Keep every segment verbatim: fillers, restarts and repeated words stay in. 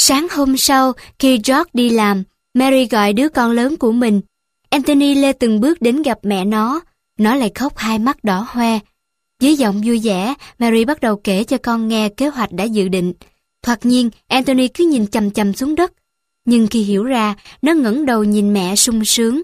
Sáng hôm sau, khi George đi làm, Mary gọi đứa con lớn của mình. Anthony lê từng bước đến gặp mẹ nó. Nó lại khóc hai mắt đỏ hoe. Với giọng vui vẻ, Mary bắt đầu kể cho con nghe kế hoạch đã dự định. Thoạt nhiên, Anthony cứ nhìn chằm chằm xuống đất. Nhưng khi hiểu ra, nó ngẩng đầu nhìn mẹ sung sướng.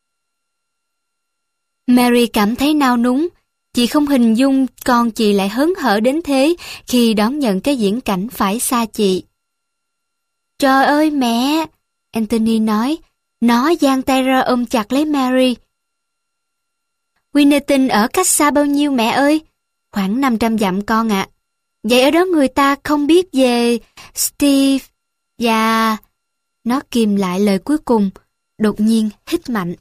Mary cảm thấy nao núng. Chị không hình dung con chị lại hớn hở đến thế khi đón nhận cái viễn cảnh phải xa chị. Trời ơi mẹ! Anthony nói. Nó giang tay ra ôm chặt lấy Mary. Winneton ở cách xa bao nhiêu mẹ ơi? Khoảng năm trăm dặm con ạ. Vậy ở đó người ta không biết về Steve và... Nó kìm lại lời cuối cùng, đột nhiên hít mạnh.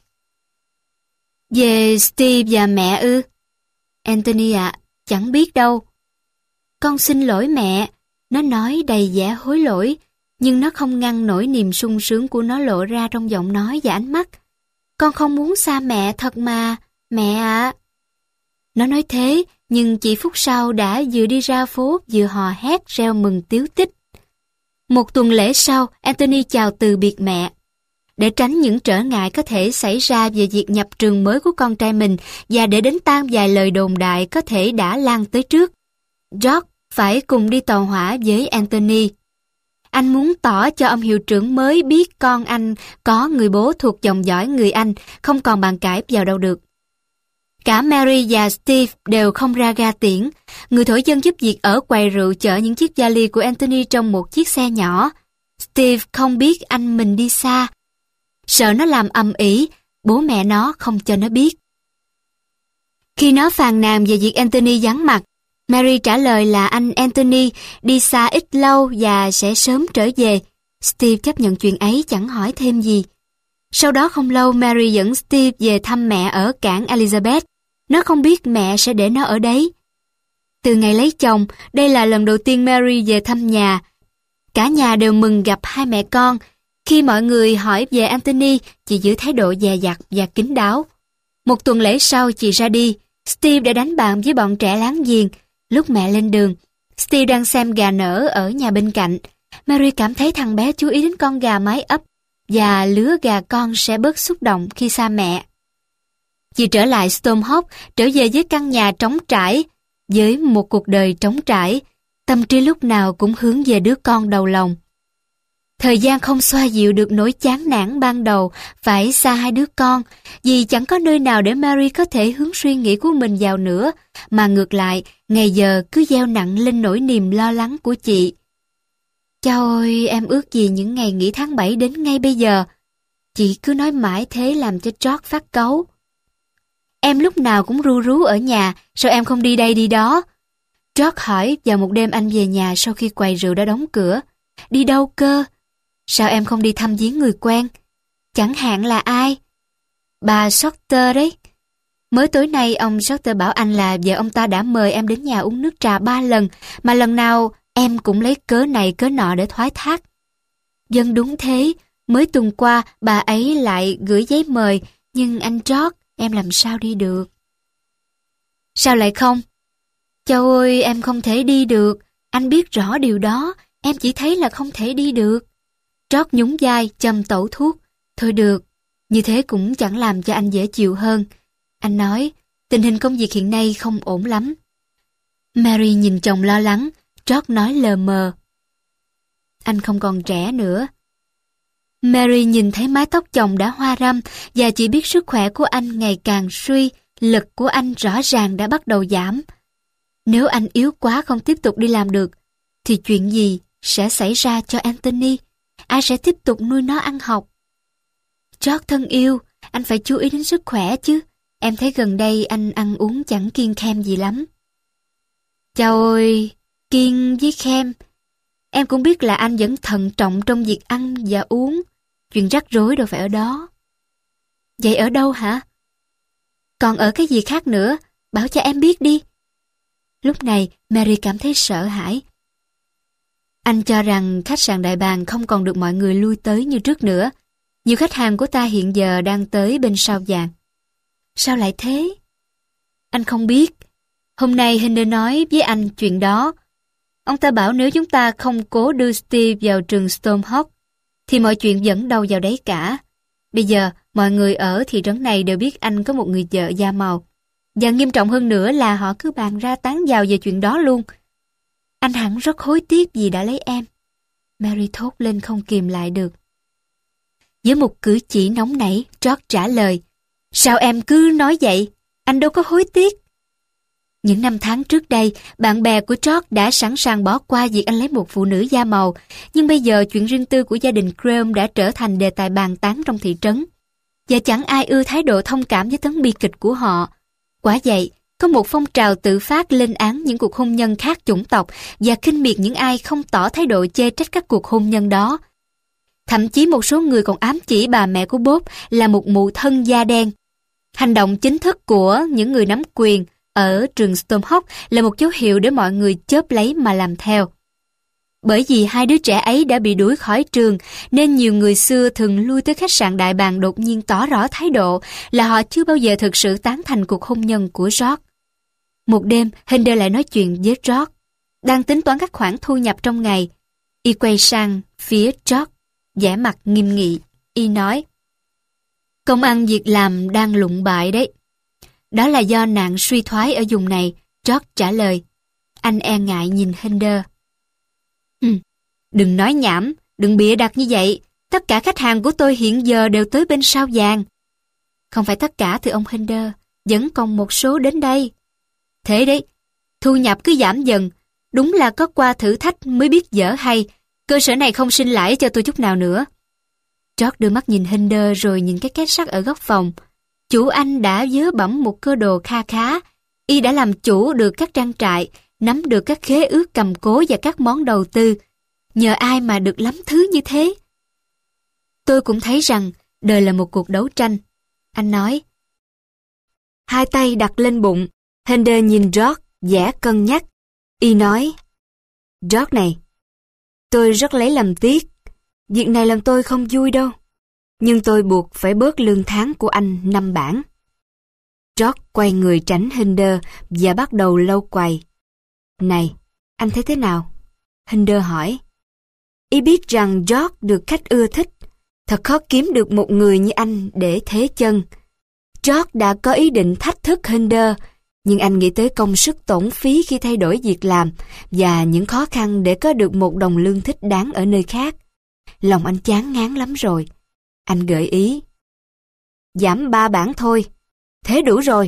Về Steve và mẹ ư? Anthony ạ, à, chẳng biết đâu. Con xin lỗi mẹ, nó nói đầy vẻ hối lỗi, nhưng nó không ngăn nổi niềm sung sướng của nó lộ ra trong giọng nói và ánh mắt. Con không muốn xa mẹ thật mà, mẹ ạ. À. Nó nói thế, nhưng chỉ phút sau đã vừa đi ra phố vừa hò hét reo mừng tíu tích. Một tuần lễ sau, Anthony chào từ biệt mẹ. Để tránh những trở ngại có thể xảy ra về việc nhập trường mới của con trai mình và để đánh tan vài lời đồn đại có thể đã lan tới trước, George phải cùng đi tàu hỏa với Anthony. Anh muốn tỏ cho ông hiệu trưởng mới biết con anh có người bố thuộc dòng dõi người Anh, không còn bàn cãi vào đâu được. Cả Mary và Steve đều không ra ga tiễn. Người thổi dân giúp việc ở quầy rượu chở những chiếc vali của Anthony trong một chiếc xe nhỏ. Steve không biết anh mình đi xa. Sợ nó làm ầm ĩ, bố mẹ nó không cho nó biết. Khi nó phàn nàn về việc Anthony vắng mặt, Mary trả lời là anh Anthony đi xa ít lâu và sẽ sớm trở về. Steve chấp nhận chuyện ấy, chẳng hỏi thêm gì. Sau đó không lâu, Mary dẫn Steve về thăm mẹ ở cảng Elizabeth. Nó không biết mẹ sẽ để nó ở đấy. Từ ngày lấy chồng, đây là lần đầu tiên Mary về thăm nhà. Cả nhà đều mừng gặp hai mẹ con. Khi mọi người hỏi về Anthony, chị giữ thái độ dè dặt và kín đáo. Một tuần lễ sau chị ra đi, Steve đã đánh bạn với bọn trẻ láng giềng. Lúc mẹ lên đường, Steve đang xem gà nở ở nhà bên cạnh. Mary cảm thấy thằng bé chú ý đến con gà mái ấp và lứa gà con sẽ bớt xúc động khi xa mẹ. Chị trở lại Stormhawk, trở về với căn nhà trống trải, với một cuộc đời trống trải, tâm trí lúc nào cũng hướng về đứa con đầu lòng. Thời gian không xoa dịu được nỗi chán nản ban đầu phải xa hai đứa con, vì chẳng có nơi nào để Mary có thể hướng suy nghĩ của mình vào nữa, mà ngược lại, ngày giờ cứ gieo nặng lên nỗi niềm lo lắng của chị. Chao ơi, em ước gì những ngày nghỉ tháng bảy đến ngay bây giờ. Chị cứ nói mãi thế làm cho George phát cáu. Em lúc nào cũng ru rú ở nhà, sao em không đi đây đi đó? George hỏi vào một đêm anh về nhà sau khi quầy rượu đã đóng cửa. Đi đâu cơ? Sao em không đi thăm viếng người quen? Chẳng hạn là ai? Bà Shorter đấy. Mới tối nay ông Shorter bảo anh là vợ ông ta đã mời em đến nhà uống nước trà ba lần, mà lần nào em cũng lấy cớ này cớ nọ để thoái thác. Vâng đúng thế, mới tuần qua bà ấy lại gửi giấy mời, nhưng anh George, em làm sao đi được? Sao lại không? Châu ơi, em không thể đi được, anh biết rõ điều đó, em chỉ thấy là không thể đi được. George nhún vai, châm tẩu thuốc. Thôi được, như thế cũng chẳng làm cho anh dễ chịu hơn. Anh nói, tình hình công việc hiện nay không ổn lắm. Mary nhìn chồng lo lắng, George nói lờ mờ. Anh không còn trẻ nữa. Mary nhìn thấy mái tóc chồng đã hoa râm và chỉ biết sức khỏe của anh ngày càng suy, lực của anh rõ ràng đã bắt đầu giảm. Nếu anh yếu quá không tiếp tục đi làm được, thì chuyện gì sẽ xảy ra cho Anthony? Ai sẽ tiếp tục nuôi nó ăn học? George thân yêu, anh phải chú ý đến sức khỏe chứ. Em thấy gần đây anh ăn uống chẳng kiêng khem gì lắm. Chao ơi, kiêng với khem. Em cũng biết là anh vẫn thận trọng trong việc ăn và uống. Chuyện rắc rối đâu phải ở đó. Vậy ở đâu hả? Còn ở cái gì khác nữa? Bảo cho em biết đi. Lúc này, Mary cảm thấy sợ hãi. Anh cho rằng khách sạn Đại Bàng không còn được mọi người lui tới như trước nữa. Nhiều khách hàng của ta hiện giờ đang tới bên sao vàng. Sao lại thế? Anh không biết. Hôm nay Hinder nói với anh chuyện đó. Ông ta bảo nếu chúng ta không cố đưa Steve vào trường Stormhawk, thì mọi chuyện dẫn đâu vào đấy cả. Bây giờ, mọi người ở thị trấn này đều biết anh có một người vợ da màu. Và nghiêm trọng hơn nữa là họ cứ bàn ra tán vào về chuyện đó luôn. Anh hẳn rất hối tiếc vì đã lấy em. Mary thốt lên không kìm lại được. Với một cử chỉ nóng nảy, George trả lời, sao em cứ nói vậy? Anh đâu có hối tiếc. Những năm tháng trước đây, bạn bè của George đã sẵn sàng bỏ qua việc anh lấy một phụ nữ da màu, nhưng bây giờ chuyện riêng tư của gia đình Graham đã trở thành đề tài bàn tán trong thị trấn. Và chẳng ai ưa thái độ thông cảm với tấn bi kịch của họ. Quả vậy, có một phong trào tự phát lên án những cuộc hôn nhân khác chủng tộc và khinh miệt những ai không tỏ thái độ chê trách các cuộc hôn nhân đó. Thậm chí một số người còn ám chỉ bà mẹ của Bob là một mụ thân da đen. Hành động chính thức của những người nắm quyền ở trường Stormhawk là một dấu hiệu để mọi người chớp lấy mà làm theo. Bởi vì hai đứa trẻ ấy đã bị đuổi khỏi trường, nên nhiều người xưa thường lui tới khách sạn đại bàng đột nhiên tỏ rõ thái độ là họ chưa bao giờ thực sự tán thành cuộc hôn nhân của George. Một đêm, Hinder lại nói chuyện với George, đang tính toán các khoản thu nhập trong ngày. Y quay sang phía George, vẻ mặt nghiêm nghị. Y nói, công ăn việc làm đang lụng bại đấy. Đó là do nạn suy thoái ở vùng này, George trả lời. Anh e ngại nhìn Hinder. Hừm, đừng nói nhảm, đừng bịa đặt như vậy. Tất cả khách hàng của tôi hiện giờ đều tới bên sao vàng. Không phải tất cả thưa ông Hinder, vẫn còn một số đến đây. Thế đấy, thu nhập cứ giảm dần. Đúng là có qua thử thách mới biết dở hay. Cơ sở này không sinh lãi cho tôi chút nào nữa. George đưa mắt nhìn Hinder rồi nhìn cái két sắt ở góc phòng. Chủ anh đã vớ bẩm một cơ đồ kha khá. Y đã làm chủ được các trang trại, nắm được các khế ước cầm cố và các món đầu tư. Nhờ ai mà được lắm thứ như thế? Tôi cũng thấy rằng đời là một cuộc đấu tranh. Anh nói. Hai tay đặt lên bụng, Hinder nhìn George, vẻ cân nhắc. Y nói, George này, tôi rất lấy làm tiếc. Việc này làm tôi không vui đâu. Nhưng tôi buộc phải bớt lương tháng của anh năm bảng. George quay người tránh Hinder và bắt đầu lau quầy. Này, anh thấy thế nào? Hinder hỏi. Y biết rằng George được khách ưa thích. Thật khó kiếm được một người như anh để thế chân. George đã có ý định thách thức Hinder, nhưng anh nghĩ tới công sức tổn phí khi thay đổi việc làm và những khó khăn để có được một đồng lương thích đáng ở nơi khác. Lòng anh chán ngán lắm rồi. Anh gợi ý. Giảm ba bảng thôi. Thế đủ rồi.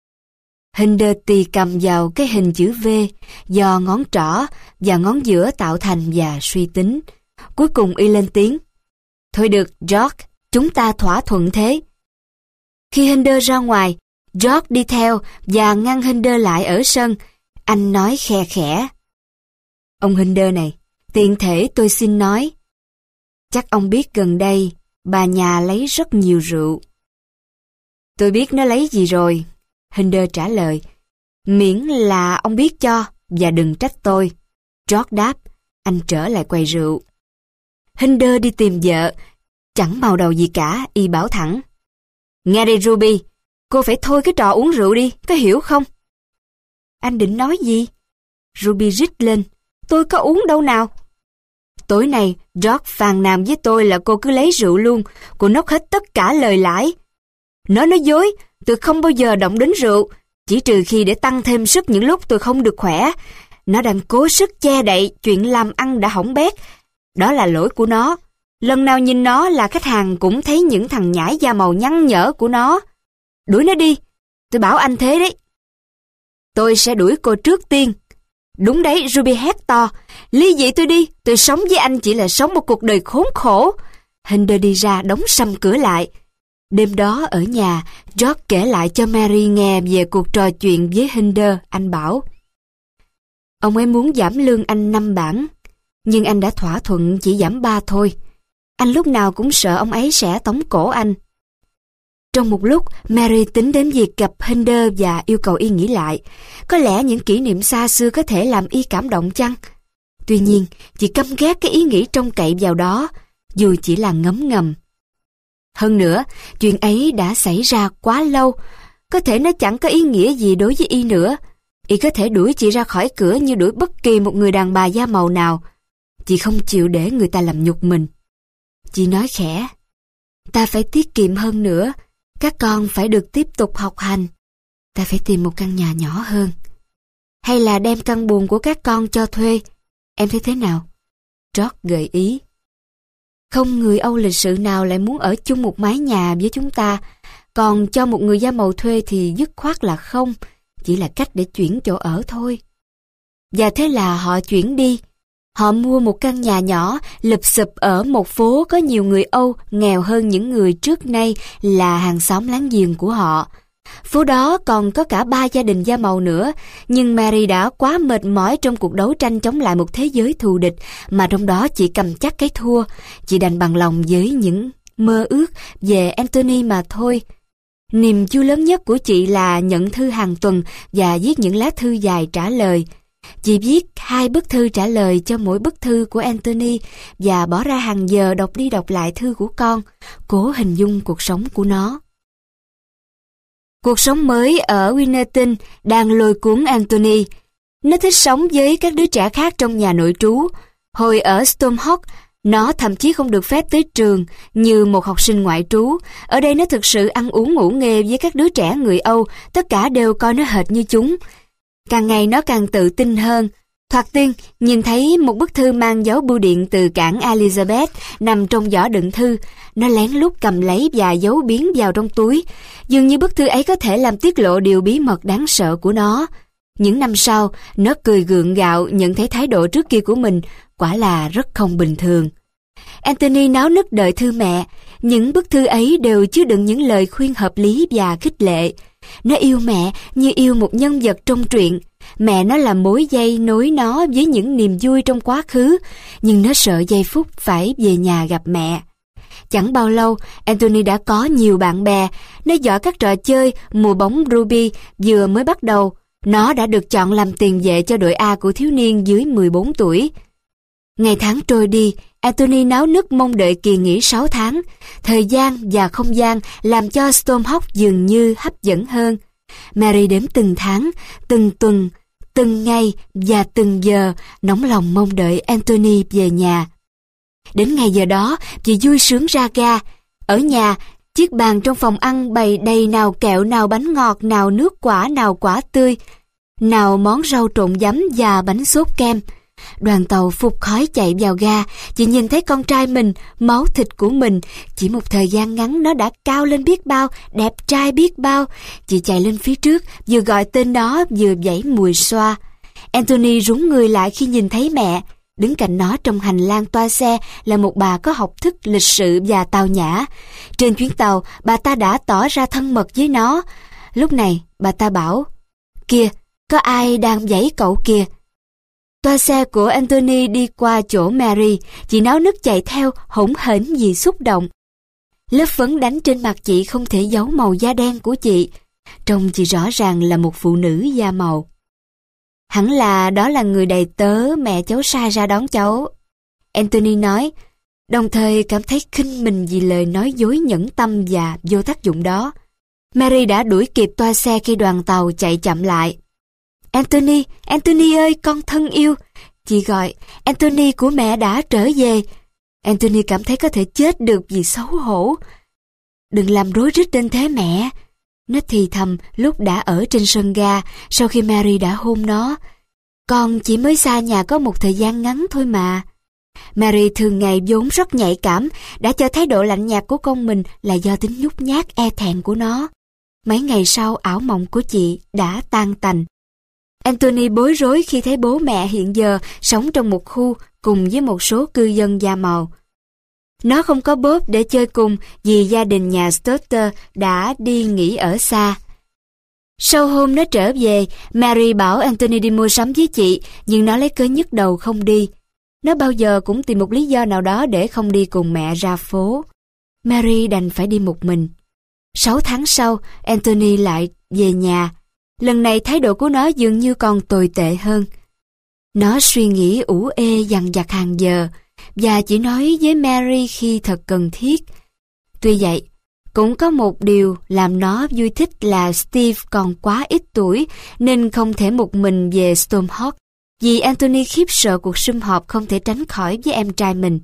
Hinder tì cầm vào cái hình chữ V do ngón trỏ và ngón giữa tạo thành và suy tính. Cuối cùng y lên tiếng. Thôi được, George, chúng ta thỏa thuận thế. Khi Hinder ra ngoài, George đi theo và ngăn Hinder lại ở sân. Anh nói khe khẽ. Ông Hinder này, tiện thể tôi xin nói. Chắc ông biết gần đây, bà nhà lấy rất nhiều rượu. Tôi biết nó lấy gì rồi, Hinder trả lời. Miễn là ông biết cho, và đừng trách tôi. George đáp, anh trở lại quầy rượu. Hinder đi tìm vợ, chẳng màu đầu gì cả, y bảo thẳng. Nghe đây Ruby, cô phải thôi cái trò uống rượu đi, có hiểu không? Anh định nói gì? Ruby rít lên, tôi có uống đâu nào. Tối nay, George phàn nàn với tôi là cô cứ lấy rượu luôn, cô nốc hết tất cả lời lãi. Nó nói dối, tôi không bao giờ động đến rượu, chỉ trừ khi để tăng thêm sức những lúc tôi không được khỏe. Nó đang cố sức che đậy chuyện làm ăn đã hỏng bét. Đó là lỗi của nó. Lần nào nhìn nó là khách hàng cũng thấy những thằng nhãi da màu nhăn nhở của nó. Đuổi nó đi, tôi bảo anh thế đấy. Tôi sẽ đuổi cô trước tiên. Đúng đấy, Ruby hét to. Ly dị tôi đi, tôi sống với anh chỉ là sống một cuộc đời khốn khổ. Hinder đi ra đóng sầm cửa lại. Đêm đó ở nhà, George kể lại cho Mary nghe về cuộc trò chuyện với Hinder. Anh bảo, ông ấy muốn giảm lương anh năm bảng, nhưng anh đã thỏa thuận chỉ giảm ba thôi. Anh lúc nào cũng sợ ông ấy sẽ tống cổ anh. Trong một lúc, Mary tính đến việc gặp Hinder và yêu cầu y nghĩ lại. Có lẽ những kỷ niệm xa xưa có thể làm y cảm động chăng? Tuy nhiên, chị căm ghét cái ý nghĩ trông cậy vào đó, dù chỉ là ngấm ngầm. Hơn nữa, chuyện ấy đã xảy ra quá lâu, có thể nó chẳng có ý nghĩa gì đối với y nữa. Y có thể đuổi chị ra khỏi cửa như đuổi bất kỳ một người đàn bà da màu nào. Chị không chịu để người ta làm nhục mình. Chị nói khẽ, ta phải tiết kiệm hơn nữa, các con phải được tiếp tục học hành. Ta phải tìm một căn nhà nhỏ hơn. Hay là đem căn buồng của các con cho thuê. Em thấy thế nào? George gợi ý. Không người Âu lịch sự nào lại muốn ở chung một mái nhà với chúng ta, còn cho một người da màu thuê thì dứt khoát là không, chỉ là cách để chuyển chỗ ở thôi. Và thế là họ chuyển đi. Họ mua một căn nhà nhỏ lụp xụp ở một phố có nhiều người Âu nghèo hơn những người trước nay là hàng xóm láng giềng của họ. Phố đó còn có cả ba gia đình da màu nữa, nhưng Mary đã quá mệt mỏi trong cuộc đấu tranh chống lại một thế giới thù địch mà trong đó chị cầm chắc cái thua. Chị đành bằng lòng với những mơ ước về Anthony mà thôi. Niềm vui lớn nhất của chị là nhận thư hàng tuần và viết những lá thư dài trả lời. Chị viết hai bức thư trả lời cho mỗi bức thư của Anthony và bỏ ra hàng giờ đọc đi đọc lại thư của con, cố hình dung cuộc sống của nó. Cuộc sống mới ở Winneton đang lôi cuốn Anthony. Nó thích sống với các đứa trẻ khác trong nhà nội trú. Hồi ở Stormhawk, nó thậm chí không được phép tới trường như một học sinh ngoại trú. Ở đây nó thực sự ăn uống ngủ nghề với các đứa trẻ người Âu, tất cả đều coi nó hệt như chúng. Càng ngày nó càng tự tin hơn. Thoạt tiên, nhìn thấy một bức thư mang dấu bưu điện từ cảng Elizabeth nằm trong giỏ đựng thư. Nó lén lút cầm lấy và giấu biến vào trong túi. Dường như bức thư ấy có thể làm tiết lộ điều bí mật đáng sợ của nó. Những năm sau, nó cười gượng gạo nhận thấy thái độ trước kia của mình quả là rất không bình thường. Anthony náo nức đợi thư mẹ. Những bức thư ấy đều chứa đựng những lời khuyên hợp lý và khích lệ. Nó yêu mẹ như yêu một nhân vật trong truyện. Mẹ nó là mối dây nối nó với những niềm vui trong quá khứ, nhưng nó sợ giây phút phải về nhà gặp mẹ. Chẳng bao lâu, Anthony đã có nhiều bạn bè. Nó giỏi các trò chơi mùa bóng Ruby vừa mới bắt đầu. Nó đã được chọn làm tiền vệ cho đội A của thiếu niên dưới mười bốn tuổi. Ngày tháng trôi đi, Anthony náo nức mong đợi kỳ nghỉ sáu tháng. Thời gian và không gian làm cho Stormhawk dường như hấp dẫn hơn. Mary đếm từng tháng, từng tuần, từng ngày và từng giờ, nóng lòng mong đợi Anthony về nhà. Đến ngày giờ đó, chị vui sướng ra ga. Ở nhà, chiếc bàn trong phòng ăn bày đầy nào kẹo, nào bánh ngọt, nào nước quả, nào quả tươi, nào món rau trộn giấm và bánh sốt kem. Đoàn tàu phụt khói chạy vào ga, chị nhìn thấy con trai mình, máu thịt của mình. Chỉ một thời gian ngắn nó đã cao lên biết bao, đẹp trai biết bao. Chị chạy lên phía trước, vừa gọi tên nó, vừa vẫy mùi xoa. Anthony rúng người lại khi nhìn thấy mẹ. Đứng cạnh nó trong hành lang toa xe là một bà có học thức, lịch sự và tao nhã. Trên chuyến tàu, bà ta đã tỏ ra thân mật với nó. Lúc này, bà ta bảo, kìa, có ai đang vẫy cậu kìa. Toa xe của Anthony đi qua chỗ Mary, chị náo nức chạy theo, hỗn hển vì xúc động. Lớp phấn đánh trên mặt chị không thể giấu màu da đen của chị. Trông chị rõ ràng là một phụ nữ da màu. Hẳn là đó là người đầy tớ mẹ cháu sai ra đón cháu, Anthony nói, đồng thời cảm thấy khinh mình vì lời nói dối nhẫn tâm và vô tác dụng đó. Mary đã đuổi kịp toa xe khi đoàn tàu chạy chậm lại. Anthony, Anthony ơi, con thân yêu. Chị gọi, Anthony của mẹ đã trở về. Anthony cảm thấy có thể chết được vì xấu hổ. Đừng làm rối rít đến thế mẹ. Nó thì thầm lúc đã ở trên sân ga sau khi Mary đã hôn nó. Con chỉ mới xa nhà có một thời gian ngắn thôi mà. Mary thường ngày vốn rất nhạy cảm, đã cho thái độ lạnh nhạt của con mình là do tính nhút nhát e thẹn của nó. Mấy ngày sau, ảo mộng của chị đã tan tành. Anthony bối rối khi thấy bố mẹ hiện giờ sống trong một khu cùng với một số cư dân da màu. Nó không có Bob để chơi cùng vì gia đình nhà Stotter đã đi nghỉ ở xa. Sau hôm nó trở về, Mary bảo Anthony đi mua sắm với chị, nhưng nó lấy cớ nhức đầu không đi. Nó bao giờ cũng tìm một lý do nào đó để không đi cùng mẹ ra phố. Mary đành phải đi một mình. Sáu tháng sau, Anthony lại về nhà. Lần này thái độ của nó dường như còn tồi tệ hơn. Nó suy nghĩ ủ ê dằng dặc hàng giờ, và chỉ nói với Mary khi thật cần thiết. Tuy vậy, Cũng có một điều làm nó vui thích là Steve còn quá ít tuổi nên không thể một mình về Stormhawk, vì Anthony khiếp sợ cuộc sum họp không thể tránh khỏi với em trai mình.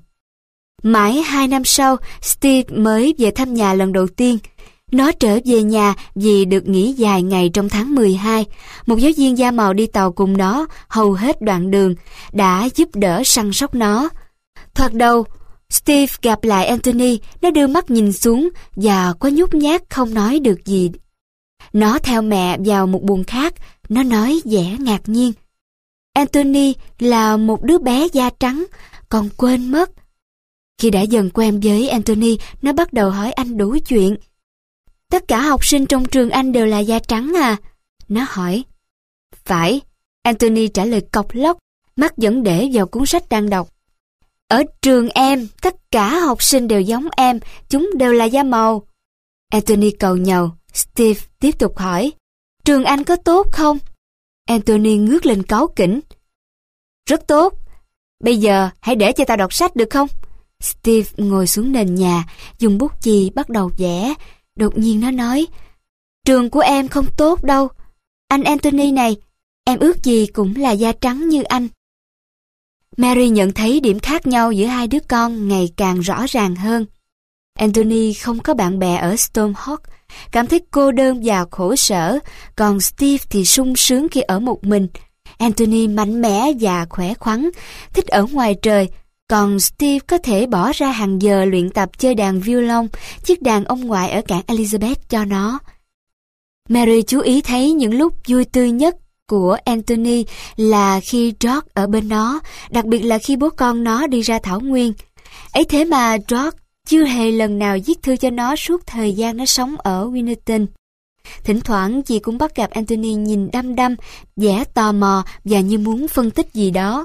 Mãi hai năm sau, Steve mới về thăm nhà lần đầu tiên. Nó trở về nhà vì được nghỉ dài ngày trong tháng mười hai. Một giáo viên da màu đi tàu cùng nó hầu hết đoạn đường, đã giúp đỡ săn sóc nó. Thoạt đầu, Steve gặp lại Anthony, nó đưa mắt nhìn xuống và có nhút nhát không nói được gì. Nó theo mẹ vào một buồng khác, nó nói vẻ ngạc nhiên. Anthony là một đứa bé da trắng, còn quên mất. Khi đã dần quen với Anthony, nó bắt đầu hỏi anh đủ chuyện. Tất cả học sinh trong trường anh đều là da trắng à? Nó hỏi. Phải, Anthony trả lời cộc lốc, mắt vẫn để vào cuốn sách đang đọc. Ở trường em, tất cả học sinh đều giống em, chúng đều là da màu. Anthony cầu nhàu. Steve tiếp tục hỏi. Trường anh có tốt không? Anthony ngước lên cáu kỉnh. Rất tốt. Bây giờ hãy để cho tao đọc sách được không? Steve ngồi xuống nền nhà, dùng bút chì bắt đầu vẽ. Đột nhiên nó nói. Trường của em không tốt đâu. Anh Anthony này, em ước gì cũng là da trắng như anh. Mary nhận thấy điểm khác nhau giữa hai đứa con ngày càng rõ ràng hơn. Anthony không có bạn bè ở Stormhawk, cảm thấy cô đơn và khổ sở, còn Steve thì sung sướng khi ở một mình. Anthony mạnh mẽ và khỏe khoắn, thích ở ngoài trời, còn Steve có thể bỏ ra hàng giờ luyện tập chơi đàn violon, chiếc đàn ông ngoại ở cảng Elizabeth cho nó. Mary chú ý thấy những lúc vui tươi nhất của Anthony là khi George ở bên nó, đặc biệt là khi bố con nó đi ra thảo nguyên. Ấy thế mà George chưa hề lần nào viết thư cho nó suốt thời gian nó sống ở Winterton. Thỉnh thoảng chị cũng bắt gặp Anthony nhìn đăm đăm, vẻ tò mò và như muốn phân tích gì đó.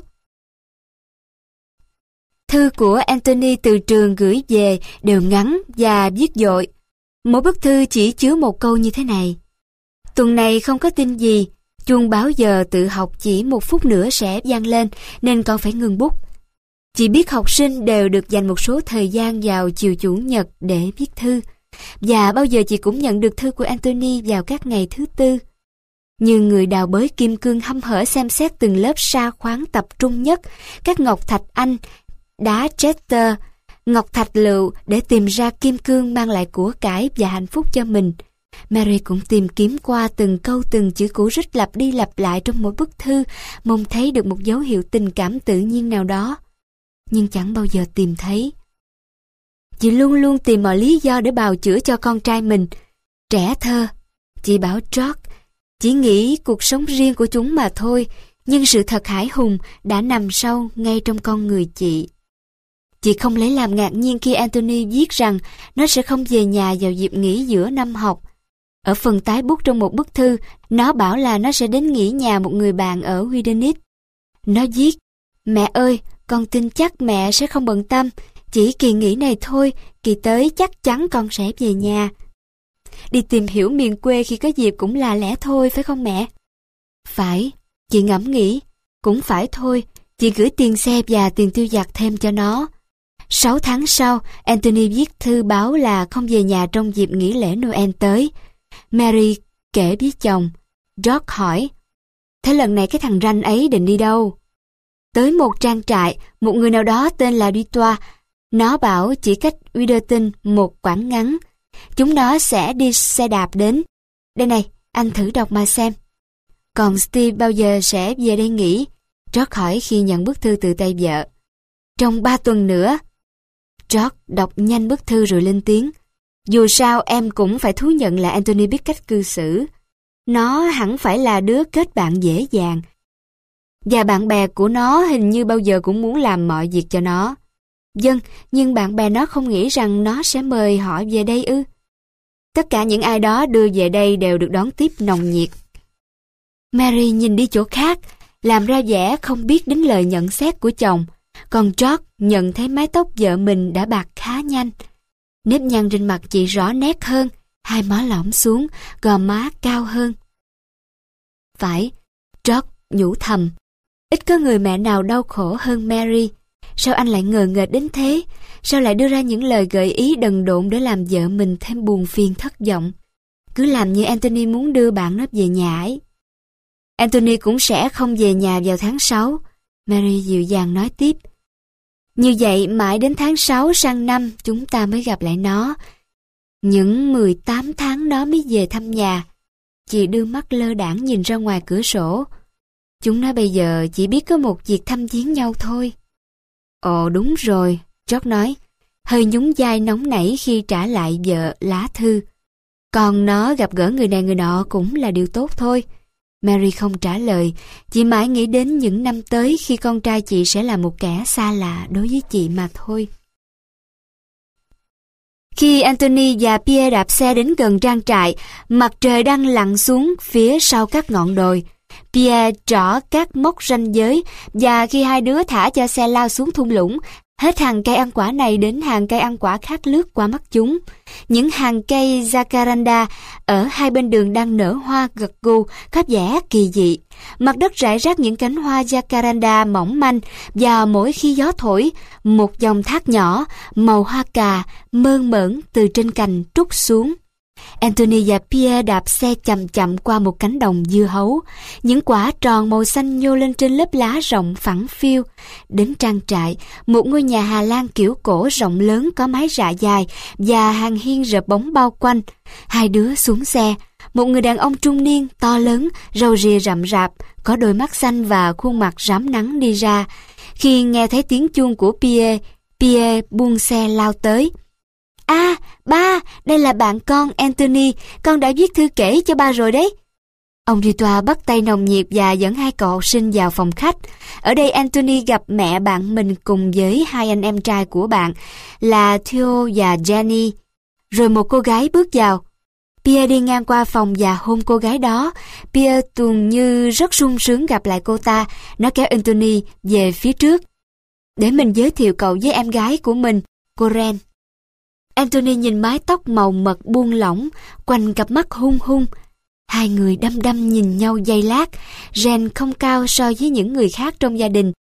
Thư của Anthony từ trường gửi về đều ngắn và viết dội. Mỗi bức thư chỉ chứa một câu như thế này. Tuần này không có tin gì, chuông báo giờ tự học chỉ một phút nữa sẽ vang lên nên con phải ngừng bút. Chị biết học sinh đều được dành một số thời gian vào chiều chủ nhật để viết thư, và bao giờ chị cũng nhận được thư của Anthony vào các ngày thứ tư. Như người đào bới kim cương hăm hở xem xét từng lớp sa khoáng tập trung nhất, các ngọc thạch Anh, đá Chester, ngọc thạch lựu để tìm ra kim cương mang lại của cải và hạnh phúc cho mình. Mary cũng tìm kiếm qua từng câu từng chữ cũ rích lặp đi lặp lại trong mỗi bức thư, mong thấy được một dấu hiệu tình cảm tự nhiên nào đó. Nhưng chẳng bao giờ tìm thấy. Chị luôn luôn tìm mọi lý do để bào chữa cho con trai mình. Trẻ thơ, chị bảo George, chỉ nghĩ cuộc sống riêng của chúng mà thôi, nhưng sự thật hãi hùng đã nằm sâu ngay trong con người chị. Chị không lấy làm ngạc nhiên khi Anthony viết rằng nó sẽ không về nhà vào dịp nghỉ giữa năm học. Ở phần tái bút trong một bức thư, nó bảo là nó sẽ đến nghỉ nhà một người bạn ở Widenit. Nó viết, mẹ ơi, con tin chắc mẹ sẽ không bận tâm, chỉ kỳ nghỉ này thôi, kỳ tới chắc chắn con sẽ về nhà. Đi tìm hiểu miền quê khi có dịp cũng là lẽ thôi, phải không mẹ? Phải, chị ngẫm nghĩ, cũng phải thôi, chị gửi tiền xe và tiền tiêu vặt thêm cho nó. Sáu tháng sau, Anthony viết thư báo là không về nhà trong dịp nghỉ lễ Noel tới. Mary kể với chồng. George hỏi, thế lần này cái thằng ranh ấy định đi đâu? Tới một trang trại, một người nào đó tên là Dutoit. Nó bảo chỉ cách Winterton một quãng ngắn. Chúng nó sẽ đi xe đạp đến. Đây này, anh thử đọc mà xem. Còn Steve bao giờ sẽ về đây nghỉ? George hỏi khi nhận bức thư từ tay vợ. Trong ba tuần nữa. George đọc nhanh bức thư rồi lên tiếng. Dù sao em cũng phải thú nhận là Anthony biết cách cư xử. Nó hẳn phải là đứa kết bạn dễ dàng. Và bạn bè của nó hình như bao giờ cũng muốn làm mọi việc cho nó. Vâng, nhưng bạn bè nó không nghĩ rằng nó sẽ mời họ về đây ư? Tất cả những ai đó đưa về đây đều được đón tiếp nồng nhiệt. Mary nhìn đi chỗ khác, làm ra vẻ không biết đến lời nhận xét của chồng. Còn George nhận thấy mái tóc vợ mình đã bạc khá nhanh. Nếp nhăn trên mặt chị rõ nét hơn, hai má lõm xuống, gò má cao hơn. Phải, George nhủ thầm. Ít có người mẹ nào đau khổ hơn Mary. Sao anh lại ngờ nghệch đến thế? Sao lại đưa ra những lời gợi ý đần độn để làm vợ mình thêm buồn phiền thất vọng? Cứ làm như Anthony muốn đưa bạn nó về nhà ấy. Anthony cũng sẽ không về nhà vào tháng sáu, Mary dịu dàng nói tiếp. Như vậy mãi đến tháng sáu sang năm chúng ta mới gặp lại nó. Những mười tám tháng nó mới về thăm nhà. Chị đưa mắt lơ đãng nhìn ra ngoài cửa sổ. Chúng nó bây giờ chỉ biết có một việc thăm viếng nhau thôi. Ồ đúng rồi, George nói, hơi nhún vai nóng nảy khi trả lại vợ lá thư. Còn nó gặp gỡ người này người nọ cũng là điều tốt thôi. Mary không trả lời, chị mãi nghĩ đến những năm tới khi con trai chị sẽ là một kẻ xa lạ đối với chị mà thôi. Khi Anthony và Pierre đạp xe đến gần trang trại, mặt trời đang lặn xuống phía sau các ngọn đồi. Pierre trỏ các mốc ranh giới, và khi hai đứa thả cho xe lao xuống thung lũng, hết hàng cây ăn quả này đến hàng cây ăn quả khác lướt qua mắt chúng. Những hàng cây jacaranda ở hai bên đường đang nở hoa gật gù, có vẻ kỳ dị. Mặt đất rải rác những cánh hoa jacaranda mỏng manh, và mỗi khi gió thổi, một dòng thác nhỏ, màu hoa cà, mơn mởn từ trên cành trút xuống. Anthony và Pierre đạp xe chậm chậm qua một cánh đồng dưa hấu. Những quả tròn màu xanh nhô lên trên lớp lá rộng phẳng phiu. Đến trang trại, một ngôi nhà Hà Lan kiểu cổ rộng lớn có mái rạ dài và hàng hiên rợp bóng bao quanh. Hai đứa xuống xe. Một người đàn ông trung niên, to lớn, râu ria rậm rạp, có đôi mắt xanh và khuôn mặt rám nắng đi ra. Khi nghe thấy tiếng chuông của Pierre, Pierre buông xe lao tới. À, ba, đây là bạn con Anthony, con đã viết thư kể cho ba rồi đấy. Ông Dutoit bắt tay nồng nhiệt và dẫn hai cậu học sinh vào phòng khách. Ở đây Anthony gặp mẹ bạn mình cùng với hai anh em trai của bạn là Theo và Jenny. Rồi một cô gái bước vào. Pierre đi ngang qua phòng và hôn cô gái đó. Pierre tuồn như rất sung sướng gặp lại cô ta. Nó kéo Anthony về phía trước. Để mình giới thiệu cậu với em gái của mình, cô Ren. Anthony nhìn mái tóc màu mật buông lỏng, quanh cặp mắt hung hung. Hai người đăm đăm nhìn nhau giây lát. Ren không cao so với những người khác trong gia đình,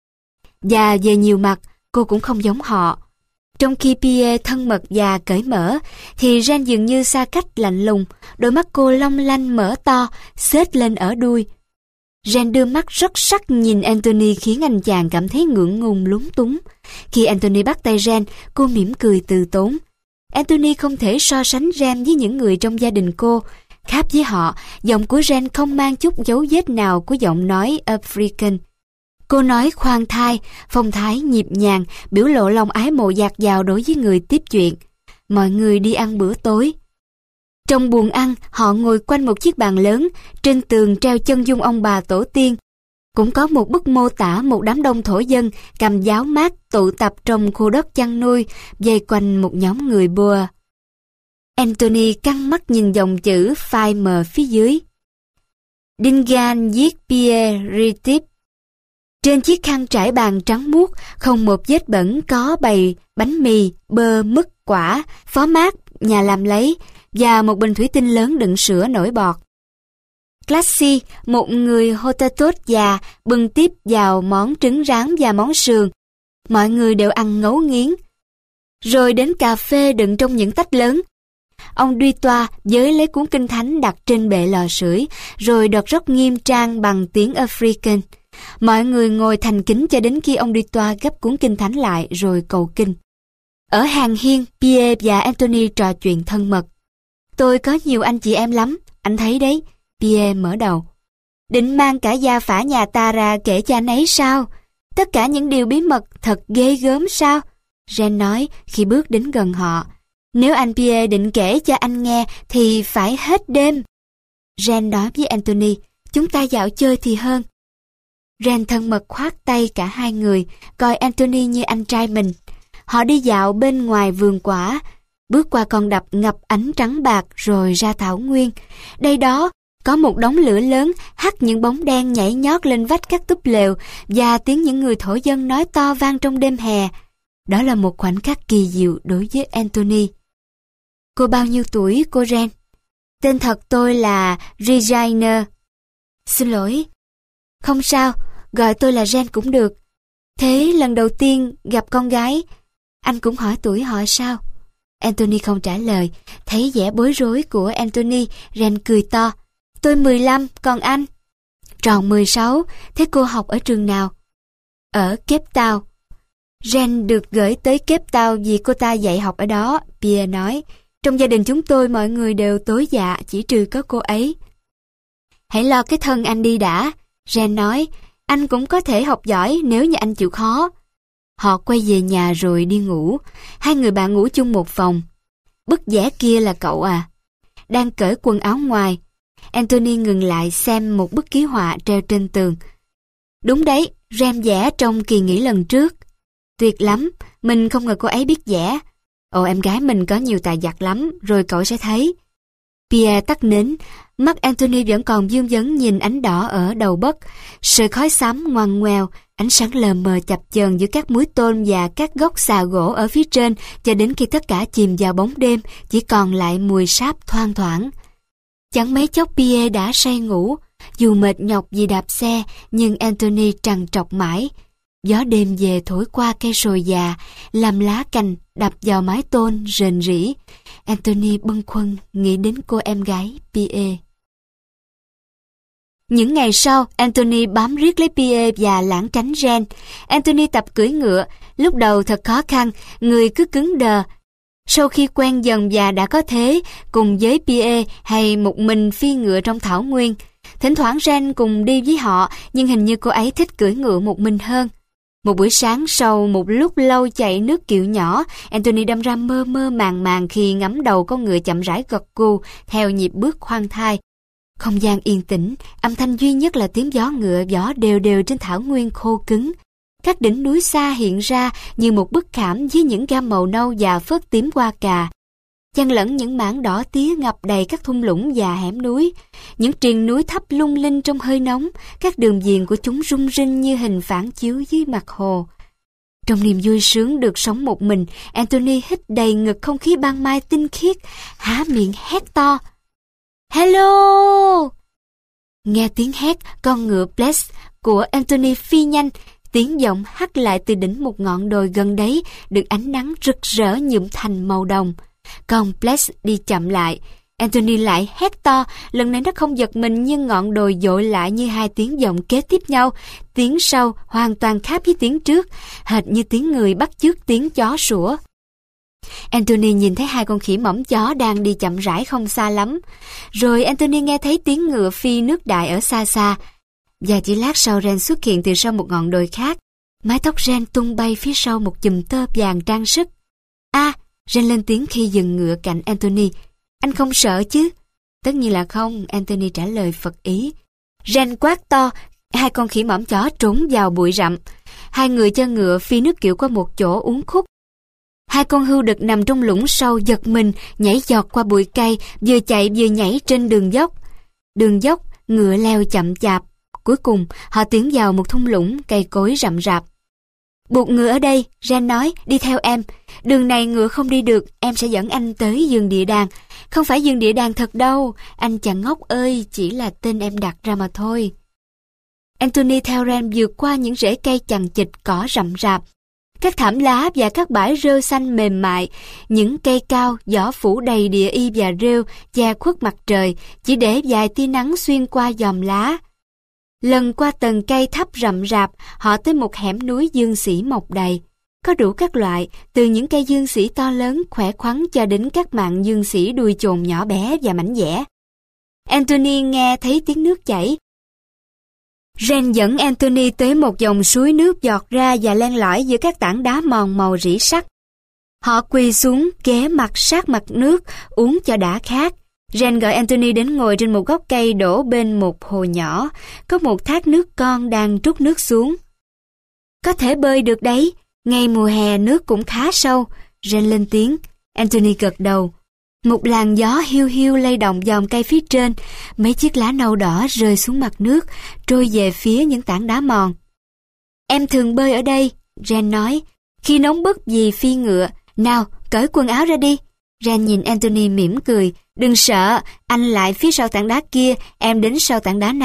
và về nhiều mặt, cô cũng không giống họ. Trong khi Pierre thân mật và cởi mở, thì Ren dường như xa cách lạnh lùng, đôi mắt cô long lanh mở to, xết lên ở đuôi. Ren đưa mắt rất sắc nhìn Anthony khiến anh chàng cảm thấy ngượng ngùng lúng túng. Khi Anthony bắt tay Ren, cô mỉm cười từ tốn. Anthony không thể so sánh Ren với những người trong gia đình cô. Khác với họ, giọng của Ren không mang chút dấu vết nào của giọng nói African. Cô nói khoan thai, phong thái nhịp nhàng, biểu lộ lòng ái mộ dạt dào đối với người tiếp chuyện. Mọi người đi ăn bữa tối. Trong buồng ăn, họ ngồi quanh một chiếc bàn lớn, trên tường treo chân dung ông bà tổ tiên. Cũng có một bức mô tả một đám đông thổ dân cầm giáo mát tụ tập trong khu đất chăn nuôi, vây quanh một nhóm người Boer. Anthony căng mắt nhìn dòng chữ phai mờ phía dưới. Dingaan giết Pierre Ritip. Trên chiếc khăn trải bàn trắng muốt, không một vết bẩn, có bày bánh mì, bơ, mứt, quả, phó mát, nhà làm lấy, và một bình thủy tinh lớn đựng sữa nổi bọt. Classy, một người Hottentot già, bưng tiếp vào món trứng rán và món sườn. Mọi người đều ăn ngấu nghiến. Rồi đến cà phê đựng trong những tách lớn. Ông Dutoit giới lấy cuốn kinh thánh đặt trên bệ lò sưởi, rồi đọc rất nghiêm trang bằng tiếng African. Mọi người ngồi thành kính cho đến khi ông Dutoit gấp cuốn kinh thánh lại rồi cầu kinh. Ở hàng hiên, Pierre và Anthony trò chuyện thân mật. Tôi có nhiều anh chị em lắm, anh thấy đấy. Pierre mở đầu. Định mang cả gia phả nhà ta ra kể cho anh ấy sao? Tất cả những điều bí mật thật ghê gớm sao? Ren nói khi bước đến gần họ. Nếu anh Pierre định kể cho anh nghe thì phải hết đêm. Ren nói với Anthony, chúng ta dạo chơi thì hơn. Ren thân mật khoác tay cả hai người, coi Anthony như anh trai mình. Họ đi dạo bên ngoài vườn quả, bước qua con đập ngập ánh trắng bạc rồi ra thảo nguyên. Đây đó, có một đống lửa lớn hắt những bóng đen nhảy nhót lên vách các túp lều và tiếng những người thổ dân nói to vang trong đêm hè. Đó là một khoảnh khắc kỳ diệu đối với Anthony. Cô bao nhiêu tuổi, cô Ren? Tên thật tôi là Regina. Xin lỗi. Không sao, gọi tôi là Ren cũng được. Thế lần đầu tiên gặp con gái, anh cũng hỏi tuổi họ sao? Anthony không trả lời. Thấy vẻ bối rối của Anthony, Ren cười to. Tôi mười lăm, còn anh? Tròn mười sáu. Thế cô học ở trường nào? Ở Cape Town. Ren được gửi tới Cape Town vì cô ta dạy học ở đó, Pierre nói. Trong gia đình chúng tôi mọi người đều tối dạ, chỉ trừ có cô ấy. Hãy lo cái thân anh đi đã, Ren nói. Anh cũng có thể học giỏi nếu như anh chịu khó. Họ quay về nhà rồi đi ngủ. Hai người bạn ngủ chung một phòng. Bức vẽ kia là cậu à? Đang cởi quần áo ngoài, Anthony ngừng lại xem một bức ký họa treo trên tường. Đúng đấy, Ren vẽ trong kỳ nghỉ lần trước. Tuyệt lắm, mình không ngờ cô ấy biết vẽ. Ồ, em gái mình có nhiều tài giặt lắm, rồi cậu sẽ thấy. Pierre tắt nến, mắt Anthony vẫn còn vương vấn nhìn ánh đỏ ở đầu bấc. Sợi khói xám ngoằn ngoèo, ánh sáng lờ mờ chập chờn giữa các múi tôn và các gốc xà gỗ ở phía trên, cho đến khi tất cả chìm vào bóng đêm, chỉ còn lại mùi sáp thoang thoảng. Chẳng mấy chốc Pierre đã say ngủ, dù mệt nhọc vì đạp xe, nhưng Anthony trằn trọc mãi. Gió đêm về thổi qua cây sồi già, làm lá cành đập vào mái tôn rền rĩ. Anthony bâng khuâng nghĩ đến cô em gái Pierre. Những ngày sau, Anthony bám riết lấy Pierre và lảng tránh Ren. Anthony tập cưỡi ngựa, lúc đầu thật khó khăn, người cứ cứng đờ. Sau khi quen dần và đã có thế, cùng với Pierre hay một mình phi ngựa trong thảo nguyên. Thỉnh thoảng Ren cùng đi với họ, nhưng hình như cô ấy thích cưỡi ngựa một mình hơn. Một buổi sáng sau một lúc lâu chạy nước kiệu nhỏ, Anthony đâm ra mơ mơ màng màng khi ngắm đầu con ngựa chậm rãi gật gù theo nhịp bước khoan thai. Không gian yên tĩnh, âm thanh duy nhất là tiếng gió ngựa vó đều đều trên thảo nguyên khô cứng. Các đỉnh núi xa hiện ra như một bức khảm với những gam màu nâu và phớt tím hoa cà. Chăn lẫn những mảng đỏ tía ngập đầy các thung lũng và hẻm núi. Những triền núi thấp lung linh trong hơi nóng, các đường viền của chúng rung rinh như hình phản chiếu dưới mặt hồ. Trong niềm vui sướng được sống một mình, Anthony hít đầy ngực không khí ban mai tinh khiết, há miệng hét to. Hello! Nghe tiếng hét, con ngựa Bless của Anthony phi nhanh, tiếng giọng hắt lại từ đỉnh một ngọn đồi gần đấy, được ánh nắng rực rỡ nhuộm thành màu đồng. Con Bless đi chậm lại. Anthony lại hét to, lần này nó không giật mình nhưng ngọn đồi dội lại như hai tiếng giọng kế tiếp nhau. Tiếng sau hoàn toàn khác với tiếng trước, hệt như tiếng người bắt chước tiếng chó sủa. Anthony nhìn thấy hai con khỉ mỏm chó đang đi chậm rãi không xa lắm. Rồi Anthony nghe thấy tiếng ngựa phi nước đại ở xa xa. Và chỉ lát sau Ren xuất hiện từ sau một ngọn đồi khác. Mái tóc Ren tung bay phía sau một chùm tơ vàng trang sức. A, à, Ren lên tiếng khi dừng ngựa cạnh Anthony. Anh không sợ chứ? Tất nhiên là không, Anthony trả lời phật ý. Ren quát to, hai con khỉ mỏm chó trốn vào bụi rậm. Hai người cho ngựa phi nước kiệu qua một chỗ uốn khúc. Hai con hươu đực nằm trong lũng sâu giật mình, nhảy giọt qua bụi cây, vừa chạy vừa nhảy trên đường dốc. Đường dốc, ngựa leo chậm chạp. Cuối cùng, họ tiến vào một thung lũng cây cối rậm rạp. Buộc ngựa ở đây, Ren nói, đi theo em. Đường này ngựa không đi được, em sẽ dẫn anh tới giường địa đàng. Không phải giường địa đàng thật đâu, anh chàng ngốc ơi, chỉ là tên em đặt ra mà thôi. Anthony theo Ren vượt qua những rễ cây chằng chịt cỏ rậm rạp, các thảm lá và các bãi rêu xanh mềm mại, những cây cao, vỏ phủ đầy địa y và rêu, che khuất mặt trời, chỉ để vài tia nắng xuyên qua giòm lá. Lần qua tầng cây thấp rậm rạp, họ tới một hẻm núi dương xỉ mọc đầy. Có đủ các loại, từ những cây dương xỉ to lớn, khỏe khoắn cho đến các mạn dương xỉ đuôi chồn nhỏ bé và mảnh dẻ. Anthony nghe thấy tiếng nước chảy. Ren dẫn Anthony tới một dòng suối nước giọt ra và len lỏi giữa các tảng đá mòn màu rỉ sắt. Họ quỳ xuống, ghé mặt sát mặt nước, uống cho đã khát. Ren gọi Anthony đến ngồi trên một gốc cây đổ bên một hồ nhỏ, có một thác nước con đang trút nước xuống. Có thể bơi được đấy, ngay mùa hè nước cũng khá sâu, Ren lên tiếng. Anthony gật đầu. Một làn gió hiu hiu lay động dòng cây phía trên, mấy chiếc lá nâu đỏ rơi xuống mặt nước, trôi về phía những tảng đá mòn. Em thường bơi ở đây, Ren nói, khi nóng bức vì phi ngựa. Nào, cởi quần áo ra đi. Ren nhìn Anthony mỉm cười. Đừng sợ, anh lại phía sau tảng đá kia, em đến sau tảng đá này.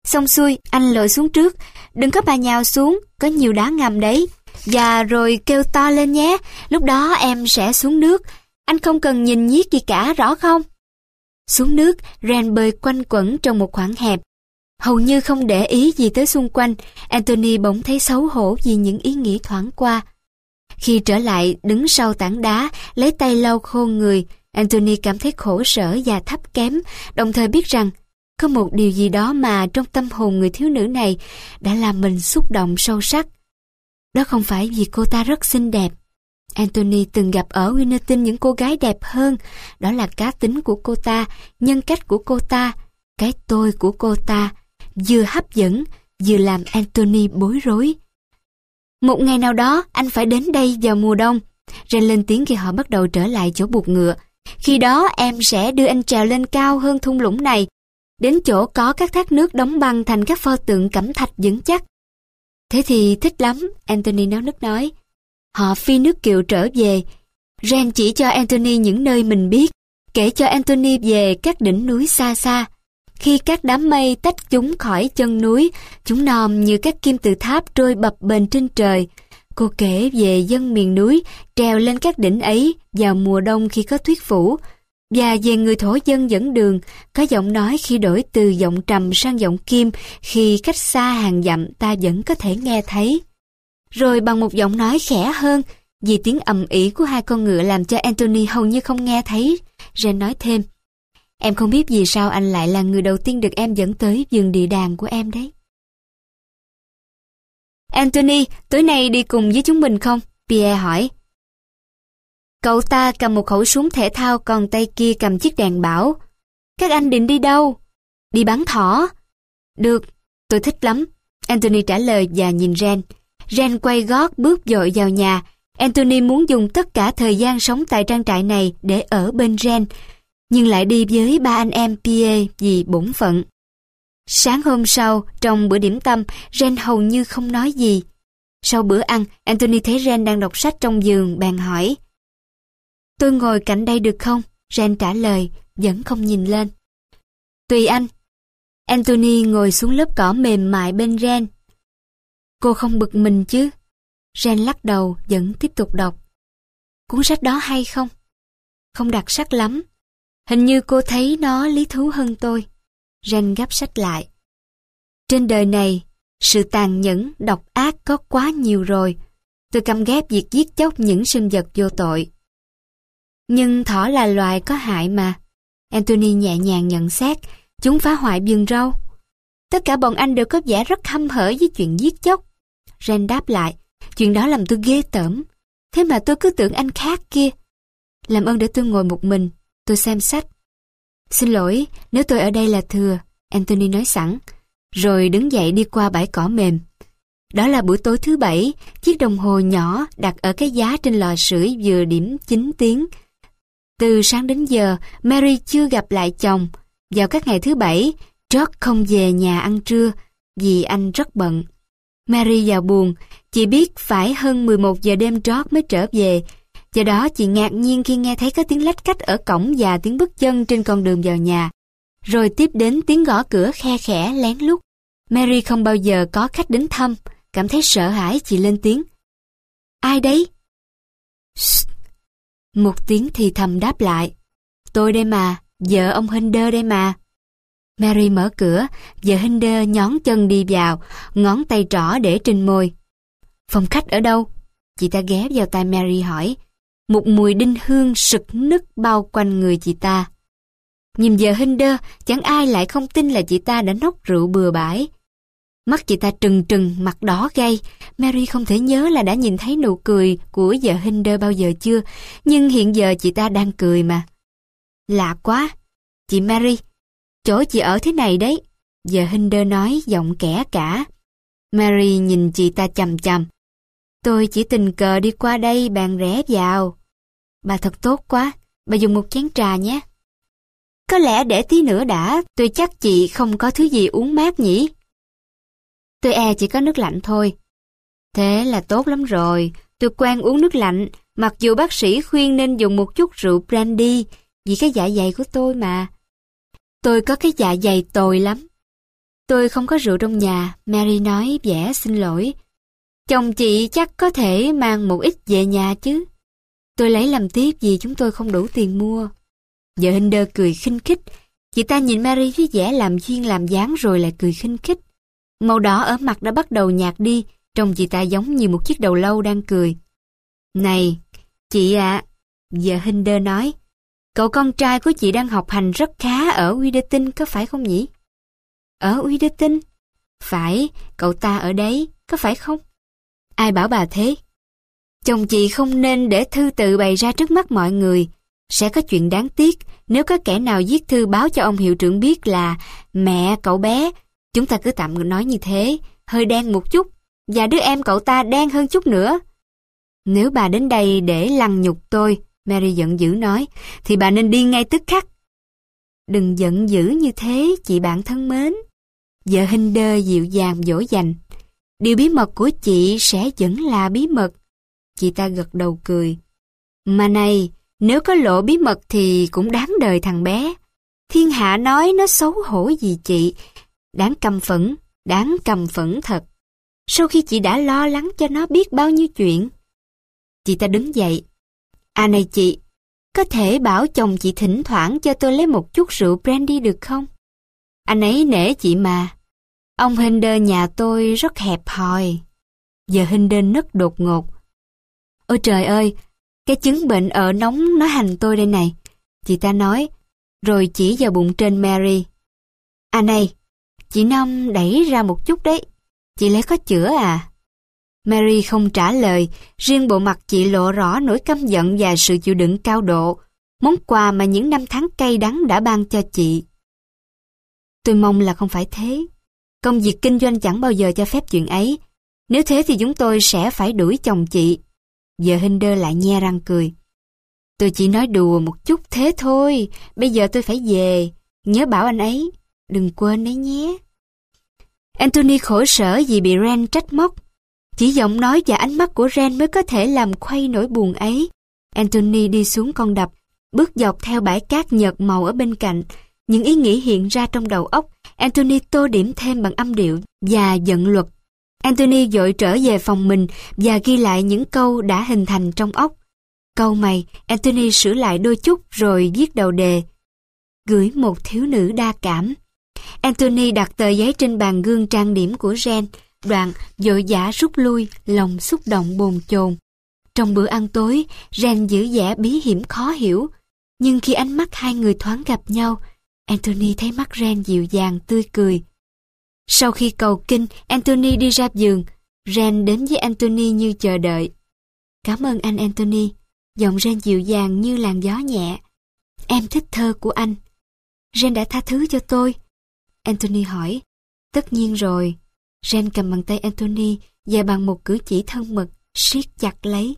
Xong xuôi, anh lội xuống trước. Đừng có bà nhào xuống, có nhiều đá ngầm đấy. Và rồi kêu to lên nhé, lúc đó em sẽ xuống nước. Anh không cần nhìn nhiếc gì cả, rõ không? Xuống nước, Ren bơi quanh quẩn trong một khoảng hẹp. Hầu như không để ý gì tới xung quanh, Anthony bỗng thấy xấu hổ vì những ý nghĩ thoáng qua. Khi trở lại, đứng sau tảng đá, lấy tay lau khô người, Anthony cảm thấy khổ sở và thấp kém, đồng thời biết rằng có một điều gì đó mà trong tâm hồn người thiếu nữ này đã làm mình xúc động sâu sắc. Đó không phải vì cô ta rất xinh đẹp. Anthony từng gặp ở Winterton những cô gái đẹp hơn. Đó là cá tính của cô ta, nhân cách của cô ta, cái tôi của cô ta, vừa hấp dẫn, vừa làm Anthony bối rối. Một ngày nào đó, anh phải đến đây vào mùa đông. Ren lên tiếng khi họ bắt đầu trở lại chỗ buộc ngựa. Khi đó em sẽ đưa anh trèo lên cao hơn thung lũng này, đến chỗ có các thác nước đóng băng thành các pho tượng cẩm thạch vững chắc. Thế thì thích lắm, Anthony náo nức nói. Họ phi nước kiệu trở về. Ren chỉ cho Anthony những nơi mình biết, kể cho Anthony về các đỉnh núi xa xa. Khi các đám mây tách chúng khỏi chân núi, chúng nòm như các kim tự tháp trôi bập bềnh trên trời. Cô kể về dân miền núi trèo lên các đỉnh ấy vào mùa đông khi có tuyết phủ, và về người thổ dân dẫn đường, có giọng nói khi đổi từ giọng trầm sang giọng kim, khi cách xa hàng dặm ta vẫn có thể nghe thấy. Rồi bằng một giọng nói khẽ hơn, vì tiếng ầm ĩ của hai con ngựa làm cho Anthony hầu như không nghe thấy, Ren nói thêm, em không biết vì sao anh lại là người đầu tiên được em dẫn tới vườn địa đàng của em đấy. Anthony, tối nay đi cùng với chúng mình không? Pierre hỏi. Cậu ta cầm một khẩu súng thể thao, còn tay kia cầm chiếc đèn bảo. Các anh định đi đâu? Đi bắn thỏ. Được, tôi thích lắm. Anthony trả lời và nhìn Ren. Ren quay gót bước vội vào nhà. Anthony muốn dùng tất cả thời gian sống tại trang trại này để ở bên Ren, nhưng lại đi với ba anh em Pierre vì bổn phận. Sáng hôm sau, trong bữa điểm tâm, Ren hầu như không nói gì. Sau bữa ăn, Anthony thấy Ren đang đọc sách trong giường, bèn hỏi. Tôi ngồi cạnh đây được không? Ren trả lời, vẫn không nhìn lên. Tùy anh. Anthony ngồi xuống lớp cỏ mềm mại bên Ren. Cô không bực mình chứ? Ren lắc đầu, vẫn tiếp tục đọc. Cuốn sách đó hay không? Không đặc sắc lắm. Hình như cô thấy nó lý thú hơn tôi. Ren gấp sách lại. Trên đời này, sự tàn nhẫn, độc ác có quá nhiều rồi. Tôi căm ghét việc giết chóc những sinh vật vô tội. Nhưng thỏ là loài có hại mà. Anthony nhẹ nhàng nhận xét. Chúng phá hoại vườn rau. Tất cả bọn anh đều có vẻ rất hăm hở với chuyện giết chóc. Ren đáp lại. Chuyện đó làm tôi ghê tởm. Thế mà tôi cứ tưởng anh khác kia. Làm ơn để tôi ngồi một mình. Tôi xem sách. Xin lỗi, nếu tôi ở đây là thừa, Anthony nói sẵn, rồi đứng dậy đi qua bãi cỏ mềm. Đó là buổi tối thứ bảy, chiếc đồng hồ nhỏ đặt ở cái giá trên lò sưởi vừa điểm chín tiếng. Từ sáng đến giờ, Mary chưa gặp lại chồng. Vào các ngày thứ bảy, George không về nhà ăn trưa vì anh rất bận. Mary vào buồn, chị biết phải hơn mười một giờ đêm George mới trở về. Do đó chị ngạc nhiên khi nghe thấy có tiếng lách cách ở cổng và tiếng bước chân trên con đường vào nhà. Rồi tiếp đến tiếng gõ cửa khe khẽ lén lút. Mary không bao giờ có khách đến thăm, cảm thấy sợ hãi chị lên tiếng. Ai đấy? Shh. Một tiếng thì thầm đáp lại. Tôi đây mà, vợ ông Hinder đây mà. Mary mở cửa, vợ Hinder nhón chân đi vào, ngón tay trỏ để trên môi. Phòng khách ở đâu? Chị ta ghé vào tai Mary hỏi. Một mùi đinh hương sực nức bao quanh người chị ta. Nhìn vợ Hinder, chẳng ai lại không tin là chị ta đã nốc rượu bừa bãi. Mắt chị ta trừng trừng, mặt đỏ gay. Mary không thể nhớ là đã nhìn thấy nụ cười của vợ Hinder bao giờ chưa, nhưng hiện giờ chị ta đang cười mà. Lạ quá. Chị Mary, chỗ chị ở thế này đấy, vợ Hinder nói giọng kẻ cả. Mary nhìn chị ta chằm chằm. Tôi chỉ tình cờ đi qua đây bèn rẽ vào. Bà thật tốt quá, bà dùng một chén trà nhé. Có lẽ để tí nữa đã, tôi chắc chị không có thứ gì uống mát nhỉ? Tôi e chỉ có nước lạnh thôi. Thế là tốt lắm rồi, tôi quen uống nước lạnh, mặc dù bác sĩ khuyên nên dùng một chút rượu brandy, vì cái dạ dày của tôi mà. Tôi có cái dạ dày tồi lắm. Tôi không có rượu trong nhà, Mary nói vẻ xin lỗi. Chồng chị chắc có thể mang một ít về nhà chứ. Tôi lấy làm tiếc vì chúng tôi không đủ tiền mua. Vợ Hinder cười khinh khích. Chị ta nhìn Mary với vẻ làm duyên làm dáng rồi lại cười khinh khích. Màu đỏ ở mặt đã bắt đầu nhạt đi, trông chị ta giống như một chiếc đầu lâu đang cười. Này, chị ạ, à, vợ Hinder nói, cậu con trai của chị đang học hành rất khá ở Widerton có phải không nhỉ? Ở Widerton? Phải, cậu ta ở đấy, có phải không? Ai bảo bà thế? Chồng chị không nên để thư tự bày ra trước mắt mọi người. Sẽ có chuyện đáng tiếc nếu có kẻ nào viết thư báo cho ông hiệu trưởng biết là mẹ cậu bé, chúng ta cứ tạm nói như thế, hơi đen một chút, và đứa em cậu ta đen hơn chút nữa. Nếu bà đến đây để lăng nhục tôi, Mary giận dữ nói, thì bà nên đi ngay tức khắc. Đừng giận dữ như thế, chị bạn thân mến. Vợ Hinder dịu dàng dỗ dành. Điều bí mật của chị sẽ vẫn là bí mật. Chị ta gật đầu cười. Mà này, nếu có lộ bí mật thì cũng đáng đời thằng bé. Thiên hạ nói nó xấu hổ gì chị. Đáng căm phẫn, đáng căm phẫn thật. Sau khi chị đã lo lắng cho nó biết bao nhiêu chuyện. Chị ta đứng dậy. À này chị, có thể bảo chồng chị thỉnh thoảng cho tôi lấy một chút rượu brandy được không? Anh ấy nể chị mà. Ông Hinder nhà tôi rất hẹp hòi. Giờ Hinder nấc đột ngột. Ôi trời ơi, cái chứng bệnh ở nóng nó hành tôi đây này. Chị ta nói, rồi chỉ vào bụng trên Mary. À này, chị Năm đẩy ra một chút đấy. Chị lấy có chữa à? Mary không trả lời, riêng bộ mặt chị lộ rõ nỗi căm giận và sự chịu đựng cao độ, món quà mà những năm tháng cay đắng đã ban cho chị. Tôi mong là không phải thế. Công việc kinh doanh chẳng bao giờ cho phép chuyện ấy. Nếu thế thì chúng tôi sẽ phải đuổi chồng chị. Vợ Hinder lại nhe răng cười. Tôi chỉ nói đùa một chút thế thôi. Bây giờ tôi phải về. Nhớ bảo anh ấy. Đừng quên đấy nhé. Anthony khổ sở vì bị Ren trách móc. Chỉ giọng nói và ánh mắt của Ren mới có thể làm khuây nỗi buồn ấy. Anthony đi xuống con đập, bước dọc theo bãi cát nhợt màu ở bên cạnh. Những ý nghĩ hiện ra trong đầu óc, Anthony tô điểm thêm bằng âm điệu và vận luật. Anthony vội trở về phòng mình và ghi lại những câu đã hình thành trong óc. Câu mày, Anthony sửa lại đôi chút rồi viết đầu đề. Gửi một thiếu nữ đa cảm. Anthony đặt tờ giấy trên bàn gương trang điểm của Ren, đoạn vội vã rút lui, lòng xúc động bồn chồn. Trong bữa ăn tối, Ren giữ vẻ bí hiểm khó hiểu, nhưng khi ánh mắt hai người thoáng gặp nhau, Anthony thấy mắt Ren dịu dàng tươi cười. Sau khi cầu kinh, Anthony đi ra giường. Ren đến với Anthony như chờ đợi. Cảm ơn anh Anthony. Giọng Ren dịu dàng như làn gió nhẹ. Em thích thơ của anh. Ren đã tha thứ cho tôi. Anthony hỏi. Tất nhiên rồi. Ren cầm bàn tay Anthony và bằng một cử chỉ thân mật siết chặt lấy.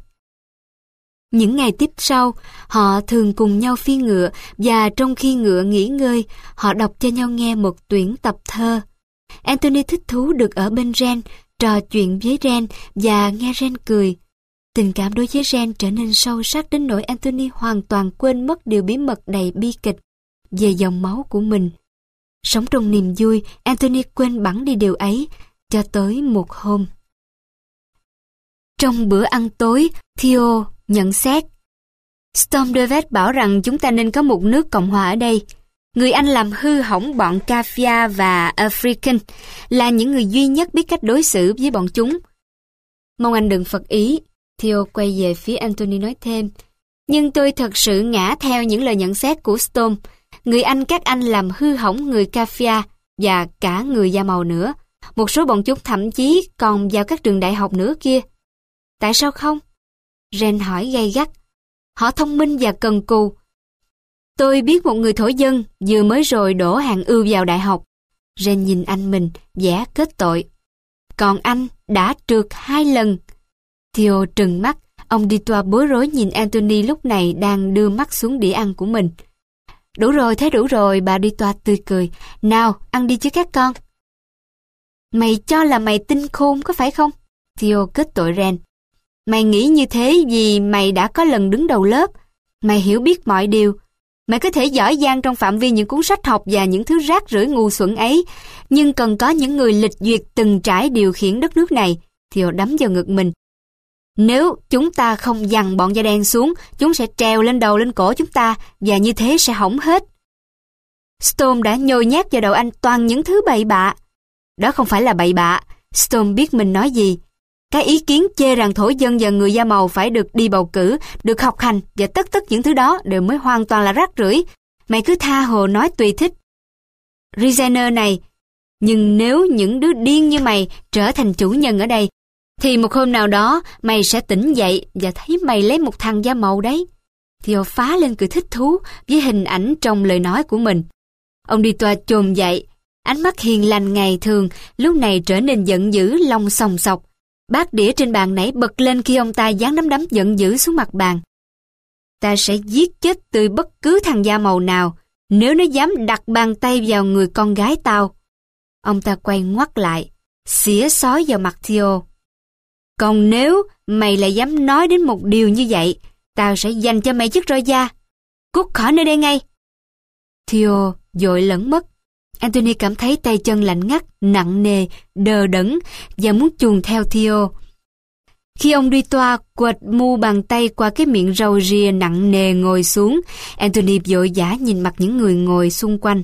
Những ngày tiếp sau, họ thường cùng nhau phi ngựa và trong khi ngựa nghỉ ngơi, họ đọc cho nhau nghe một tuyển tập thơ. Anthony thích thú được ở bên Ren, trò chuyện với Ren và nghe Ren cười. Tình cảm đối với Ren trở nên sâu sắc đến nỗi Anthony hoàn toàn quên mất điều bí mật đầy bi kịch về dòng máu của mình. Sống trong niềm vui, Anthony quên bẵng đi điều ấy, cho tới một hôm. Trong bữa ăn tối, Theo nhận xét. Stormdervet bảo rằng chúng ta nên có một nước Cộng hòa ở đây. Người Anh làm hư hỏng bọn Kafia và African là những người duy nhất biết cách đối xử với bọn chúng. Mong anh đừng phật ý. Theo quay về phía Anthony nói thêm. Nhưng tôi thật sự ngã theo những lời nhận xét của Storm. Người Anh các anh làm hư hỏng người Kafia và cả người da màu nữa. Một số bọn chúng thậm chí còn vào các trường đại học nữa kia. Tại sao không? Ren hỏi gay gắt. Họ thông minh và cần cù. Tôi biết một người thổ dân vừa mới rồi đổ hàng ưu vào đại học. Ren nhìn anh mình, vẻ kết tội. Còn anh đã trượt hai lần. Theo trừng mắt, ông đi toa bối rối nhìn Anthony lúc này đang đưa mắt xuống đĩa ăn của mình. Đủ rồi, thế đủ rồi, bà đi toa tươi cười. Nào, ăn đi chứ các con. Mày cho là mày tinh khôn có phải không? Theo kết tội Ren. Mày nghĩ như thế vì mày đã có lần đứng đầu lớp. Mày hiểu biết mọi điều. Mày có thể giỏi giang trong phạm vi những cuốn sách học và những thứ rác rưởi ngu xuẩn ấy, nhưng cần có những người lịch duyệt từng trải điều khiển đất nước này. Theo đấm vào ngực mình. Nếu chúng ta không giằng bọn da đen xuống, chúng sẽ trèo lên đầu lên cổ chúng ta, và như thế sẽ hỏng hết. Storm đã nhồi nhét vào đầu anh toàn những thứ bậy bạ. Đó không phải là bậy bạ. Storm biết mình nói gì. Cái ý kiến chê rằng thổ dân và người da màu phải được đi bầu cử, được học hành và tất tất những thứ đó đều mới hoàn toàn là rác rưởi. Mày cứ tha hồ nói tùy thích. Regener này, nhưng nếu những đứa điên như mày trở thành chủ nhân ở đây, thì một hôm nào đó mày sẽ tỉnh dậy và thấy mày lấy một thằng da màu đấy. Theo phá lên cười thích thú với hình ảnh trong lời nói của mình. Ông đi toa chồm dậy, ánh mắt hiền lành ngày thường lúc này trở nên giận dữ lòng sòng sọc. Bát đĩa trên bàn nãy bật lên khi ông ta giáng nắm đấm giận dữ xuống mặt bàn. Ta sẽ giết chết tươi bất cứ thằng da màu nào nếu nó dám đặt bàn tay vào người con gái tao. Ông ta quay ngoắt lại, xỉa xói vào mặt Theo. Còn nếu mày lại dám nói đến một điều như vậy, tao sẽ dành cho mày chiếc roi da. Cút khỏi nơi đây ngay. Theo vội lẫn mất. Anthony cảm thấy tay chân lạnh ngắt, nặng nề, đờ đẫn và muốn chuồn theo Theo. Khi ông đi toa quệt mu bàn tay qua cái miệng râu ria nặng nề ngồi xuống, Anthony vội vã nhìn mặt những người ngồi xung quanh.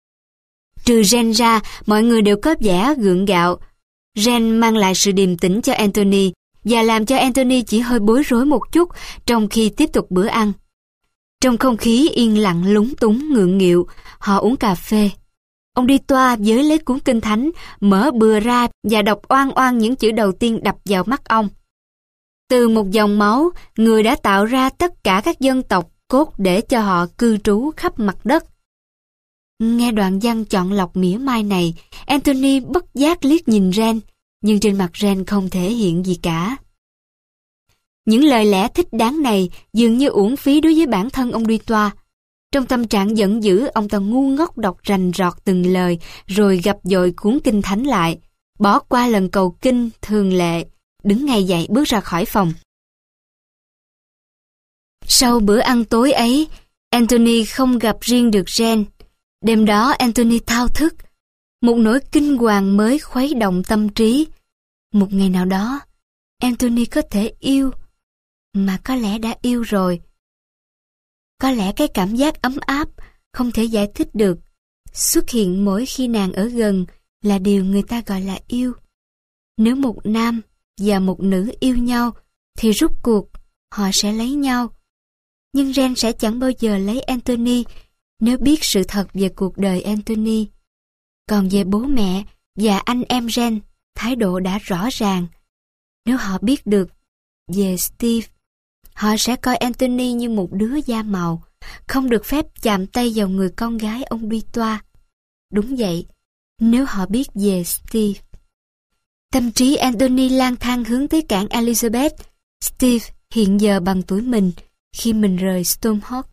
Trừ Jen ra, mọi người đều có vẻ gượng gạo. Jen mang lại sự điềm tĩnh cho Anthony và làm cho Anthony chỉ hơi bối rối một chút trong khi tiếp tục bữa ăn. Trong không khí yên lặng lúng túng ngượng nghịu, họ uống cà phê. Ông đi toa với lấy cuốn kinh thánh, mở bừa ra và đọc oan oan những chữ đầu tiên đập vào mắt ông. Từ một dòng máu, người đã tạo ra tất cả các dân tộc cốt để cho họ cư trú khắp mặt đất. Nghe đoạn văn chọn lọc mỉa mai này, Anthony bất giác liếc nhìn Ren, nhưng trên mặt Ren không thể hiện gì cả. Những lời lẽ thích đáng này dường như uổng phí đối với bản thân ông đi toa. Trong tâm trạng giận dữ, ông ta ngu ngốc đọc rành rọt từng lời, rồi gập dội cuốn kinh thánh lại, bỏ qua lần cầu kinh thường lệ, đứng ngay dậy bước ra khỏi phòng. Sau bữa ăn tối ấy, Anthony không gặp riêng được Jen. Đêm đó Anthony thao thức, một nỗi kinh hoàng mới khuấy động tâm trí. Một ngày nào đó, Anthony có thể yêu, mà có lẽ đã yêu rồi. Có lẽ cái cảm giác ấm áp, không thể giải thích được, xuất hiện mỗi khi nàng ở gần là điều người ta gọi là yêu. Nếu một nam và một nữ yêu nhau, thì rốt cuộc họ sẽ lấy nhau. Nhưng Ren sẽ chẳng bao giờ lấy Anthony nếu biết sự thật về cuộc đời Anthony. Còn về bố mẹ và anh em Ren, thái độ đã rõ ràng. Nếu họ biết được về Steve, họ sẽ coi Anthony như một đứa da màu, không được phép chạm tay vào người con gái ông đi toa. Đúng vậy, nếu họ biết về Steve. Tâm trí Anthony lang thang hướng tới cảng Elizabeth. Steve hiện giờ bằng tuổi mình khi mình rời Stormhawk.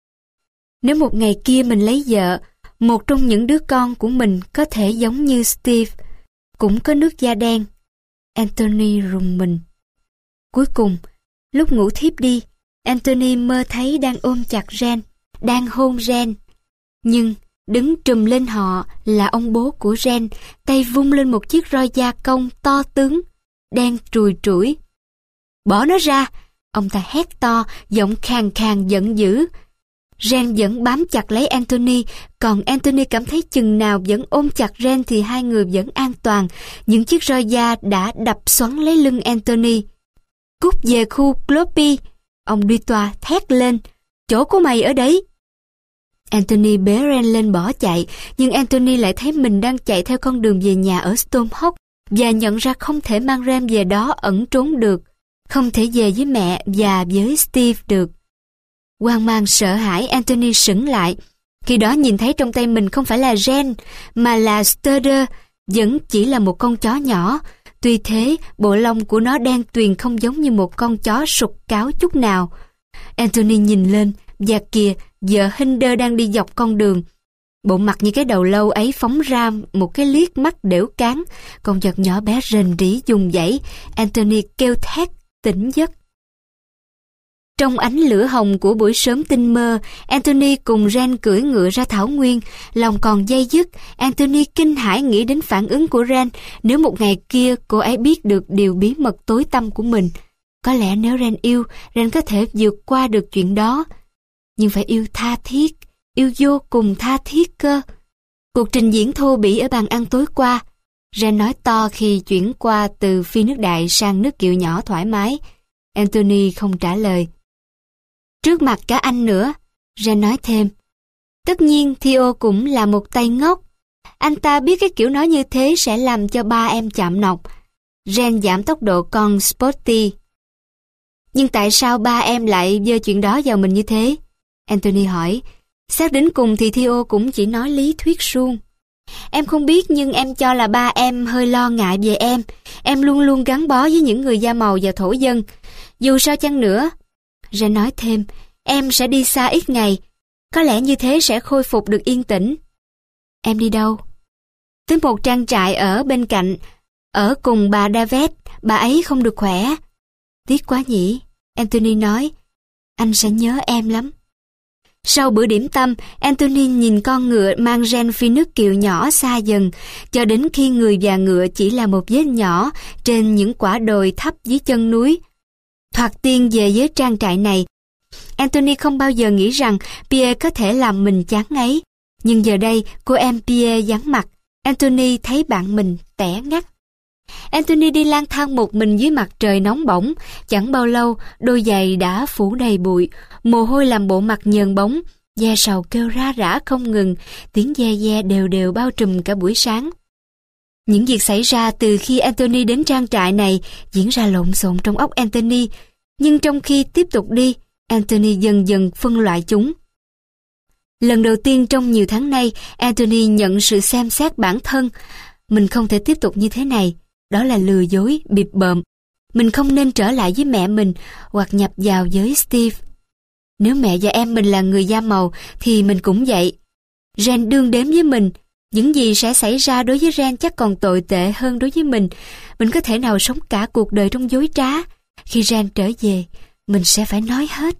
Nếu một ngày kia mình lấy vợ, một trong những đứa con của mình có thể giống như Steve, cũng có nước da đen. Anthony rùng mình. Cuối cùng, lúc ngủ thiếp đi, Anthony mơ thấy đang ôm chặt Ren, đang hôn Ren. Nhưng đứng trùm lên họ là ông bố của Ren, tay vung lên một chiếc roi da công to tướng, đen trùi trũi. Bỏ nó ra! Ông ta hét to, giọng khàn khàn giận dữ. Ren vẫn bám chặt lấy Anthony, còn Anthony cảm thấy chừng nào vẫn ôm chặt Ren thì hai người vẫn an toàn. Những chiếc roi da đã đập xoắn lấy lưng Anthony. Cút về khu Gloppy! Ông đi toa thét lên. Chỗ của mày ở đấy! Anthony bế Ren lên bỏ chạy, nhưng Anthony lại thấy mình đang chạy theo con đường về nhà ở Stormhawk và nhận ra không thể mang Ren về đó ẩn trốn được, không thể về với mẹ và với Steve được. Hoang mang sợ hãi, Anthony sững lại. Khi đó nhìn thấy trong tay mình không phải là Ren, mà là Studer, vẫn chỉ là một con chó nhỏ. Tuy thế, bộ lông của nó đen tuyền không giống như một con chó sụt cáo chút nào. Anthony nhìn lên, và kìa, vợ Hinder đang đi dọc con đường. Bộ mặt như cái đầu lâu ấy phóng ra một cái liếc mắt đểu cán. Con vật nhỏ bé rền rĩ dùng dãy. Anthony kêu thét, tỉnh giấc. Trong ánh lửa hồng của buổi sớm tinh mơ, Anthony cùng Ren cưỡi ngựa ra thảo nguyên. Lòng còn day dứt, Anthony kinh hãi nghĩ đến phản ứng của Ren nếu một ngày kia cô ấy biết được điều bí mật tối tăm của mình. Có lẽ nếu Ren yêu, Ren có thể vượt qua được chuyện đó. Nhưng phải yêu tha thiết, yêu vô cùng tha thiết cơ. Cuộc trình diễn thô bỉ ở bàn ăn tối qua. Ren nói to khi chuyển qua từ phi nước đại sang nước kiệu nhỏ thoải mái. Anthony không trả lời. Trước mặt cả anh nữa, Ren nói thêm. Tất nhiên Theo cũng là một tay ngốc. Anh ta biết cái kiểu nói như thế sẽ làm cho ba em chạm nọc. Ren giảm tốc độ con Sporty. Nhưng tại sao ba em lại giơ chuyện đó vào mình như thế? Anthony hỏi. Xét đến cùng thì Theo cũng chỉ nói lý thuyết suông. Em không biết nhưng em cho là ba em hơi lo ngại về em. Em luôn luôn gắn bó với những người da màu và thổ dân. Dù sao chăng nữa, Ren nói thêm, em sẽ đi xa ít ngày. Có lẽ như thế sẽ khôi phục được yên tĩnh. Em đi đâu? Tới một trang trại ở bên cạnh. Ở cùng bà David, bà ấy không được khỏe. Tiếc quá nhỉ, Anthony nói. Anh sẽ nhớ em lắm. Sau bữa điểm tâm, Anthony nhìn con ngựa mang Ren phi nước kiệu nhỏ xa dần, cho đến khi người và ngựa chỉ là một vết nhỏ trên những quả đồi thấp dưới chân núi. Thoạt tiên về với trang trại này, Anthony không bao giờ nghĩ rằng Pierre có thể làm mình chán ngấy. Nhưng giờ đây, cô em Pierre vắng mặt, Anthony thấy bạn mình tẻ ngắt. Anthony đi lang thang một mình dưới mặt trời nóng bỏng. Chẳng bao lâu, đôi giày đã phủ đầy bụi, mồ hôi làm bộ mặt nhờn bóng, ve sầu kêu ra rã không ngừng, tiếng ve ve đều đều bao trùm cả buổi sáng. Những việc xảy ra từ khi Anthony đến trang trại này diễn ra lộn xộn trong óc Anthony, nhưng trong khi tiếp tục đi, Anthony dần dần phân loại chúng. Lần đầu tiên trong nhiều tháng nay, Anthony nhận sự xem xét bản thân. Mình không thể tiếp tục như thế này. Đó là lừa dối, bịp bợm. Mình không nên trở lại với mẹ mình hoặc nhập vào với Steve. Nếu mẹ và em mình là người da màu thì mình cũng vậy. Ren đương đếm với mình. Những gì sẽ xảy ra đối với Ren chắc còn tồi tệ hơn đối với mình. Mình có thể nào sống cả cuộc đời trong dối trá. Khi Ren trở về, mình sẽ phải nói hết.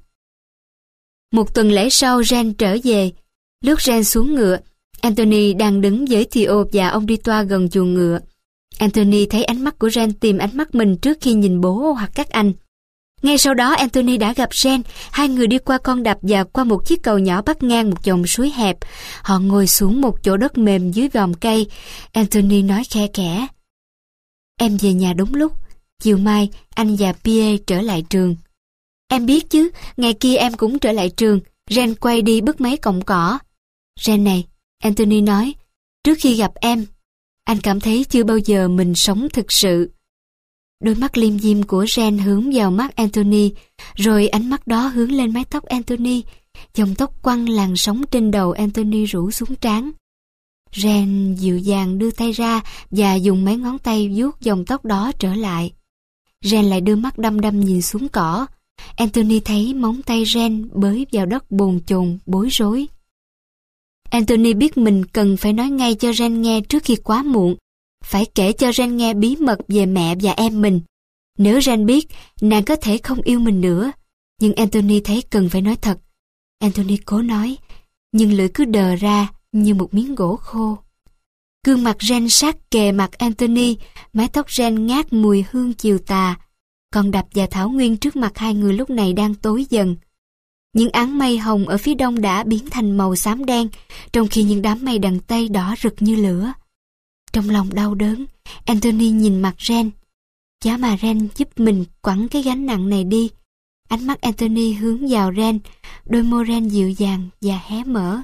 Một tuần lễ sau Ren trở về. Lúc Ren xuống ngựa, Anthony đang đứng với Theo và ông đi toa gần chuồng ngựa. Anthony thấy ánh mắt của Ren tìm ánh mắt mình trước khi nhìn bố hoặc các anh. Ngay sau đó Anthony đã gặp Ren. Hai người đi qua con đập và qua một chiếc cầu nhỏ bắc ngang một dòng suối hẹp. Họ ngồi xuống một chỗ đất mềm dưới vòm cây. Anthony nói khe khẽ. Em về nhà đúng lúc. Chiều mai anh và Pierre trở lại trường. Em biết chứ, ngày kia em cũng trở lại trường. Ren quay đi bứt mấy cọng cỏ. Ren này, Anthony nói, trước khi gặp em, anh cảm thấy chưa bao giờ mình sống thực sự. Đôi mắt liêm diêm của Ren hướng vào mắt Anthony, rồi ánh mắt đó hướng lên mái tóc Anthony. Dòng tóc quăn làn sóng trên đầu Anthony rủ xuống trán. Ren dịu dàng đưa tay ra và dùng mấy ngón tay vuốt dòng tóc đó trở lại. Ren lại đưa mắt đăm đăm nhìn xuống cỏ. Anthony thấy móng tay Ren bới vào đất bồn chồn bối rối. Anthony biết mình cần phải nói ngay cho Ren nghe trước khi quá muộn. Phải kể cho Ren nghe bí mật về mẹ và em mình. Nếu Ren biết, nàng có thể không yêu mình nữa. Nhưng Anthony thấy cần phải nói thật. Anthony cố nói, nhưng lưỡi cứ đờ ra như một miếng gỗ khô. Gương mặt Ren sát kề mặt Anthony, mái tóc Ren ngát mùi hương chiều tà. Con đập và thảo nguyên trước mặt hai người lúc này đang tối dần. Những áng mây hồng ở phía đông đã biến thành màu xám đen, trong khi những đám mây đằng tây đỏ rực như lửa. Trong lòng đau đớn, Anthony nhìn mặt Ren. Giá mà Ren giúp mình quẳng cái gánh nặng này đi. Ánh mắt Anthony hướng vào Ren, đôi môi Ren dịu dàng và hé mở.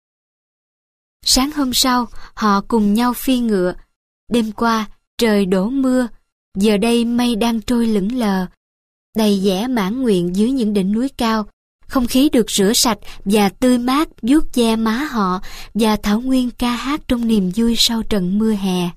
Sáng hôm sau, họ cùng nhau phi ngựa. Đêm qua, trời đổ mưa, giờ đây mây đang trôi lững lờ, đầy vẻ mãn nguyện dưới những đỉnh núi cao. Không khí được rửa sạch và tươi mát vuốt ve má họ, và thảo nguyên ca hát trong niềm vui sau trận mưa hè.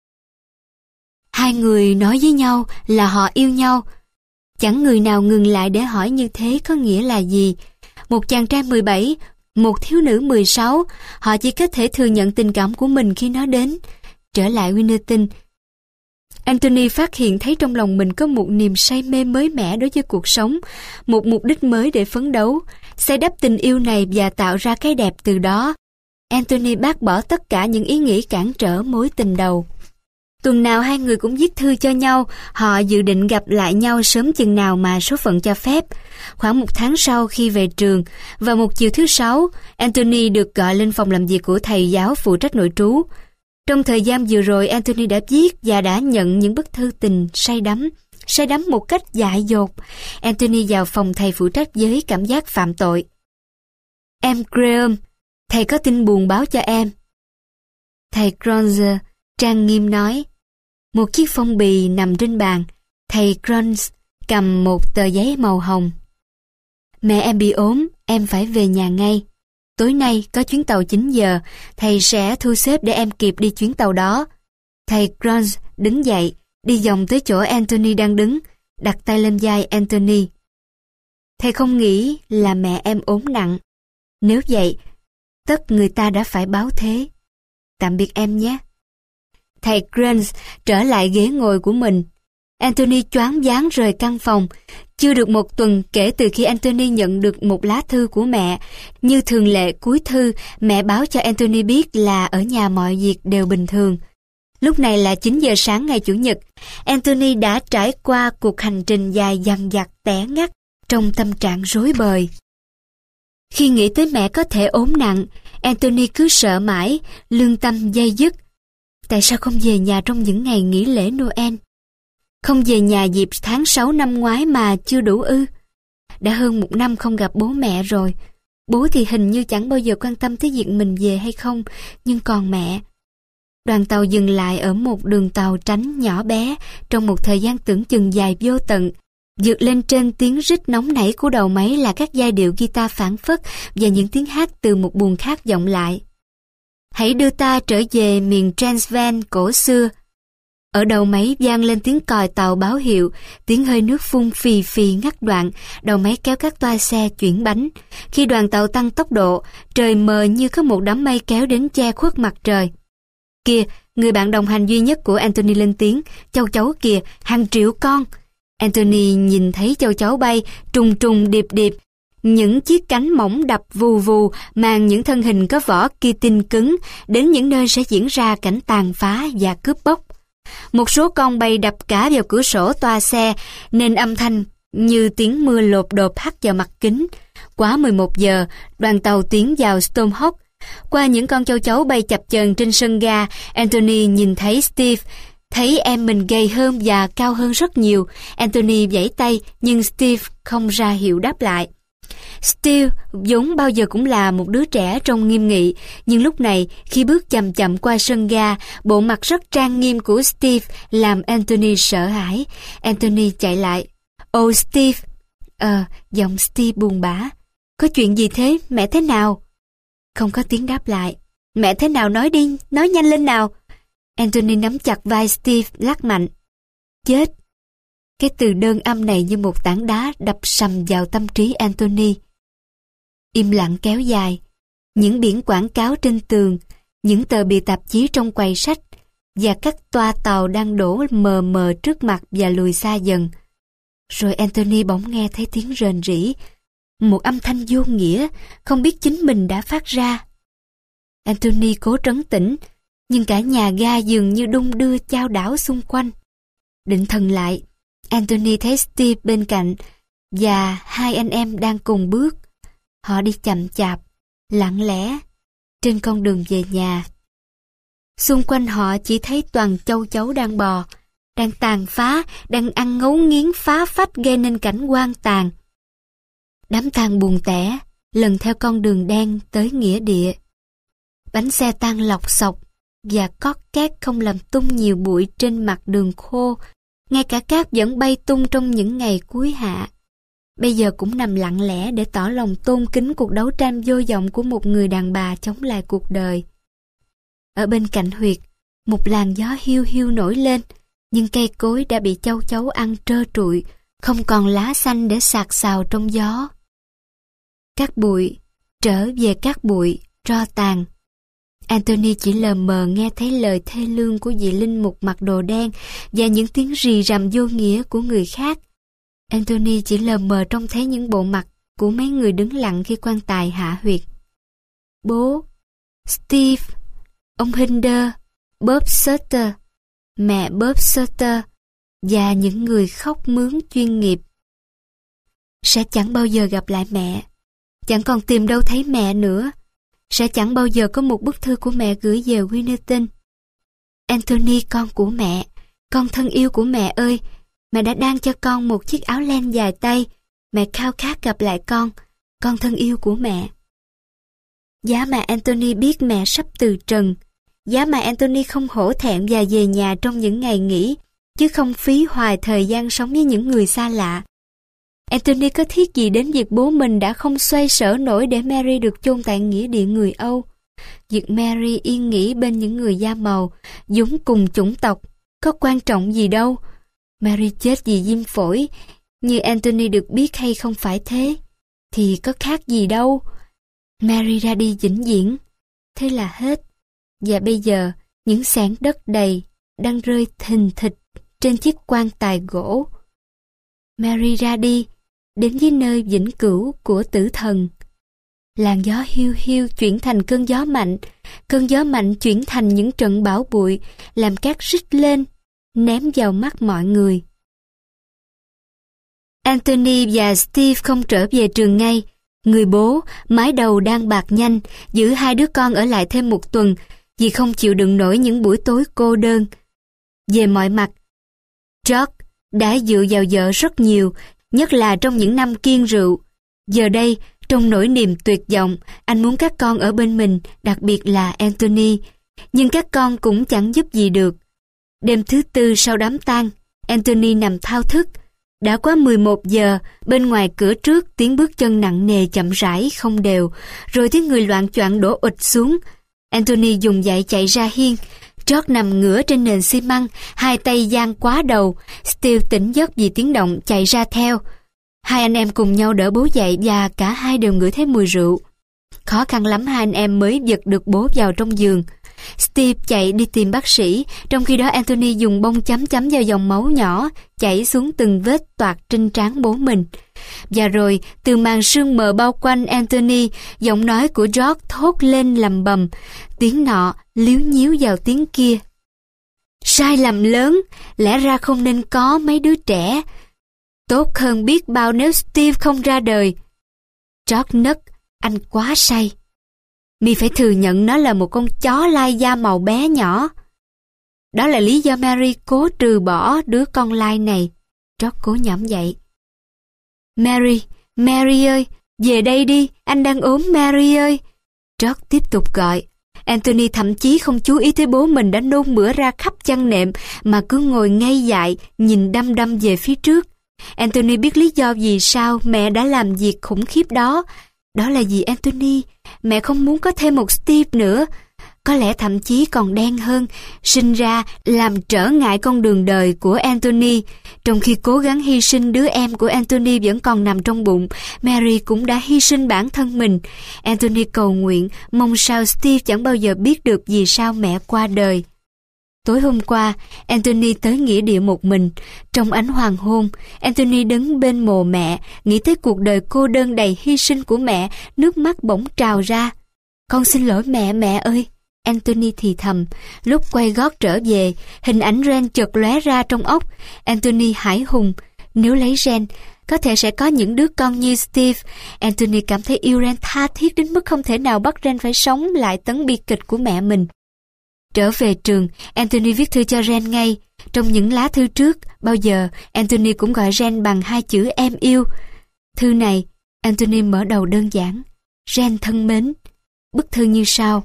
Hai người nói với nhau là họ yêu nhau. Chẳng người nào ngừng lại để hỏi như thế có nghĩa là gì. Một chàng trai mười bảy, một thiếu nữ mười sáu, họ chỉ có thể thừa nhận tình cảm của mình khi nó đến. Trở lại Winterton, Anthony phát hiện thấy trong lòng mình có một niềm say mê mới mẻ đối với cuộc sống, một mục đích mới để phấn đấu, xây đắp tình yêu này và tạo ra cái đẹp từ đó. Anthony bác bỏ tất cả những ý nghĩ cản trở mối tình đầu. Tuần nào hai người cũng viết thư cho nhau, họ dự định gặp lại nhau sớm chừng nào mà số phận cho phép. Khoảng một tháng sau khi về trường, vào một chiều thứ sáu, Anthony được gọi lên phòng làm việc của thầy giáo phụ trách nội trú. Trong thời gian vừa rồi, Anthony đã viết và đã nhận những bức thư tình say đắm, say đắm một cách dại dột. Anthony vào phòng thầy phụ trách với cảm giác phạm tội. Em Graham, thầy có tin buồn báo cho em. Thầy Granger trang nghiêm nói. Một chiếc phong bì nằm trên bàn. Thầy Granger cầm một tờ giấy màu hồng. Mẹ em bị ốm, em phải về nhà ngay. Tối nay có chuyến tàu chín giờ, thầy sẽ thu xếp để em kịp đi chuyến tàu đó. Thầy Granger đứng dậy, đi vòng tới chỗ Anthony đang đứng, đặt tay lên vai Anthony. Thầy không nghĩ là mẹ em ốm nặng. Nếu vậy, tất người ta đã phải báo thế. Tạm biệt em nhé. Thầy Granger trở lại ghế ngồi của mình. Anthony choáng váng rời căn phòng. Chưa được một tuần kể từ khi Anthony nhận được một lá thư của mẹ. Như thường lệ cuối thư, mẹ báo cho Anthony biết là ở nhà mọi việc đều bình thường. Lúc này là chín giờ sáng ngày Chủ nhật. Anthony đã trải qua cuộc hành trình dài dằng dặc té ngắt trong tâm trạng rối bời. Khi nghĩ tới mẹ có thể ốm nặng, Anthony cứ sợ mãi, lương tâm day dứt. Tại sao không về nhà trong những ngày nghỉ lễ Noel? Không về nhà dịp tháng sáu năm ngoái mà chưa đủ ư? Đã hơn một năm không gặp bố mẹ rồi. Bố thì hình như chẳng bao giờ quan tâm tới việc mình về hay không, nhưng còn mẹ. Đoàn tàu dừng lại ở một đường tàu tránh nhỏ bé trong một thời gian tưởng chừng dài vô tận. Vượt lên trên tiếng rít nóng nảy của đầu máy là các giai điệu guitar phảng phất và những tiếng hát từ một buồng khác vọng lại. Hãy đưa ta trở về miền Transvaal cổ xưa. Ở đầu máy vang lên tiếng còi tàu báo hiệu, tiếng hơi nước phun phì phì ngắt đoạn, đầu máy kéo các toa xe chuyển bánh. Khi đoàn tàu tăng tốc độ, trời mờ như có một đám mây kéo đến che khuất mặt trời. Kìa, người bạn đồng hành duy nhất của Anthony lên tiếng, châu chấu kìa, hàng triệu con. Anthony nhìn thấy châu chấu bay, trùng trùng điệp điệp, những chiếc cánh mỏng đập vù vù, mang những thân hình có vỏ kitin cứng, đến những nơi sẽ diễn ra cảnh tàn phá và cướp bóc. Một số con bay đập cả vào cửa sổ toa xe, nên âm thanh như tiếng mưa lộp đột hắt vào mặt kính. Quá mười một giờ, đoàn tàu tiến vào Stormhawk. Qua những con châu chấu bay chập chờn trên sân ga, Anthony nhìn thấy Steve. Thấy em mình gầy hơn và cao hơn rất nhiều. Anthony vẫy tay, nhưng Steve không ra hiệu đáp lại. Steve vốn bao giờ cũng là một đứa trẻ trông nghiêm nghị, nhưng lúc này khi bước chậm chậm qua sân ga, bộ mặt rất trang nghiêm của Steve làm Anthony sợ hãi. Anthony chạy lại. Ồ Steve. Ờ, giọng Steve buồn bã. Có chuyện gì thế? Mẹ thế nào? Không có tiếng đáp lại. Mẹ thế nào nói đi, nói nhanh lên nào. Anthony nắm chặt vai Steve, lắc mạnh. Chết. Cái từ đơn âm này như một tảng đá đập sầm vào tâm trí Anthony. Im lặng kéo dài. Những biển quảng cáo trên tường, những tờ bìa tạp chí trong quầy sách và các toa tàu đang đổ mờ mờ trước mặt và lùi xa dần. Rồi Anthony bỗng nghe thấy tiếng rền rĩ, một âm thanh vô nghĩa, không biết chính mình đã phát ra. Anthony cố trấn tĩnh, nhưng cả nhà ga dường như đung đưa chao đảo xung quanh. Định thần lại, Anthony thấy Steve bên cạnh và hai anh em đang cùng bước. Họ đi chậm chạp, lặng lẽ, trên con đường về nhà. Xung quanh họ chỉ thấy toàn châu chấu đang bò, đang tàn phá, đang ăn ngấu nghiến phá phách gây nên cảnh hoang tàn. Đám tang buồn tẻ, lần theo con đường đen tới nghĩa địa. Bánh xe tan lọc xộc và cót cát không làm tung nhiều bụi trên mặt đường khô. Ngay cả cát vẫn bay tung trong những ngày cuối hạ. Bây giờ cũng nằm lặng lẽ để tỏ lòng tôn kính cuộc đấu tranh vô vọng của một người đàn bà chống lại cuộc đời. Ở bên cạnh huyệt, một làn gió hiu hiu nổi lên, nhưng cây cối đã bị châu chấu ăn trơ trụi, không còn lá xanh để sạc sào trong gió. Cát bụi, trở về cát bụi, tro tàn. Anthony chỉ lờ mờ nghe thấy lời thê lương của vị linh mục mặc đồ đen và những tiếng rì rầm vô nghĩa của người khác. Anthony chỉ lờ mờ trông thấy những bộ mặt của mấy người đứng lặng khi quan tài hạ huyệt. Bố, Steve, ông Hinder, Bob Sutter, mẹ Bob Sutter và những người khóc mướn chuyên nghiệp. Sẽ chẳng bao giờ gặp lại mẹ, chẳng còn tìm đâu thấy mẹ nữa. Sẽ chẳng bao giờ có một bức thư của mẹ gửi về Winneton. Anthony, con của mẹ, con thân yêu của mẹ ơi, mẹ đã đan cho con một chiếc áo len dài tay. Mẹ khao khát gặp lại con, con thân yêu của mẹ. Giá mà Anthony biết mẹ sắp từ trần, giá mà Anthony không hổ thẹn và về nhà trong những ngày nghỉ, chứ không phí hoài thời gian sống với những người xa lạ. Anthony có thiết gì đến việc bố mình đã không xoay sở nổi để Mary được chôn tại nghĩa địa người Âu. Việc Mary yên nghỉ bên những người da màu, giống cùng chủng tộc, có quan trọng gì đâu. Mary chết vì viêm phổi, như Anthony được biết hay không phải thế, thì có khác gì đâu. Mary ra đi vĩnh viễn, thế là hết. Và bây giờ, những sảng đất đầy đang rơi thình thịch trên chiếc quan tài gỗ. Mary ra đi, đến với nơi vĩnh cửu của tử thần. Làn gió hiu hiu chuyển thành cơn gió mạnh, cơn gió mạnh chuyển thành những trận bão bụi, làm cát rít lên, ném vào mắt mọi người. Anthony và Steve không trở về trường ngay. Người bố, mái đầu đang bạc nhanh, giữ hai đứa con ở lại thêm một tuần, vì không chịu đựng nổi những buổi tối cô đơn. Về mọi mặt, George đã dựa vào vợ rất nhiều, nhất là trong những năm kiêng rượu. Giờ đây, trong nỗi niềm tuyệt vọng, anh muốn các con ở bên mình, đặc biệt là Anthony. Nhưng các con cũng chẳng giúp gì được. Đêm thứ tư sau đám tang, Anthony nằm thao thức. Đã quá mười một giờ, bên ngoài cửa trước tiếng bước chân nặng nề chậm rãi không đều, rồi tiếng người loạng choạng đổ ụt xuống. Anthony dùng dậy chạy ra hiên. George nằm ngửa trên nền xi măng, hai tay giang quá đầu. Steve tỉnh giấc vì tiếng động chạy ra theo. Hai anh em cùng nhau đỡ bố dậy và cả hai đều ngửi thấy mùi rượu. Khó khăn lắm hai anh em mới giật được bố vào trong giường. Steve chạy đi tìm bác sĩ, trong khi đó Anthony dùng bông chấm chấm vào dòng máu nhỏ chảy xuống từng vết toạc trên trán bố mình. Và rồi, từ màn sương mờ bao quanh Anthony, giọng nói của George thốt lên lầm bầm, tiếng nọ líu nhíu vào tiếng kia. Sai lầm lớn, lẽ ra không nên có mấy đứa trẻ. Tốt hơn biết bao nếu Steve không ra đời. George nấc, anh quá say. Mi phải thừa nhận nó là một con chó lai da màu bé nhỏ. Đó là lý do Mary cố trừ bỏ đứa con lai này. George cố nhõm dậy. Mary, Mary ơi, về đây đi, anh đang ốm Mary ơi. George tiếp tục gọi. Anthony thậm chí không chú ý tới bố mình đã nôn mửa ra khắp chăn nệm, mà cứ ngồi ngay dại, nhìn đăm đăm về phía trước. Anthony biết lý do vì sao mẹ đã làm việc khủng khiếp đó. Đó là vì Anthony, mẹ không muốn có thêm một Steve nữa. Có lẽ thậm chí còn đen hơn, sinh ra làm trở ngại con đường đời của Anthony. Trong khi cố gắng hy sinh đứa em của Anthony vẫn còn nằm trong bụng, Mary cũng đã hy sinh bản thân mình. Anthony cầu nguyện, mong sao Steve chẳng bao giờ biết được vì sao mẹ qua đời. Tối hôm qua, Anthony tới nghĩa địa một mình. Trong ánh hoàng hôn, Anthony đứng bên mồ mẹ, nghĩ tới cuộc đời cô đơn đầy hy sinh của mẹ, nước mắt bỗng trào ra. Con xin lỗi mẹ, mẹ ơi. Anthony thì thầm. Lúc quay gót trở về, hình ảnh Ren chợt lóe ra trong óc. Anthony hãi hùng. Nếu lấy Ren, có thể sẽ có những đứa con như Steve. Anthony cảm thấy yêu Ren tha thiết đến mức không thể nào bắt Ren phải sống lại tấn bi kịch của mẹ mình. Trở về trường, Anthony viết thư cho Ren ngay. Trong những lá thư trước, bao giờ Anthony cũng gọi Ren bằng hai chữ em yêu. Thư này, Anthony mở đầu đơn giản. Ren thân mến. Bức thư như sau.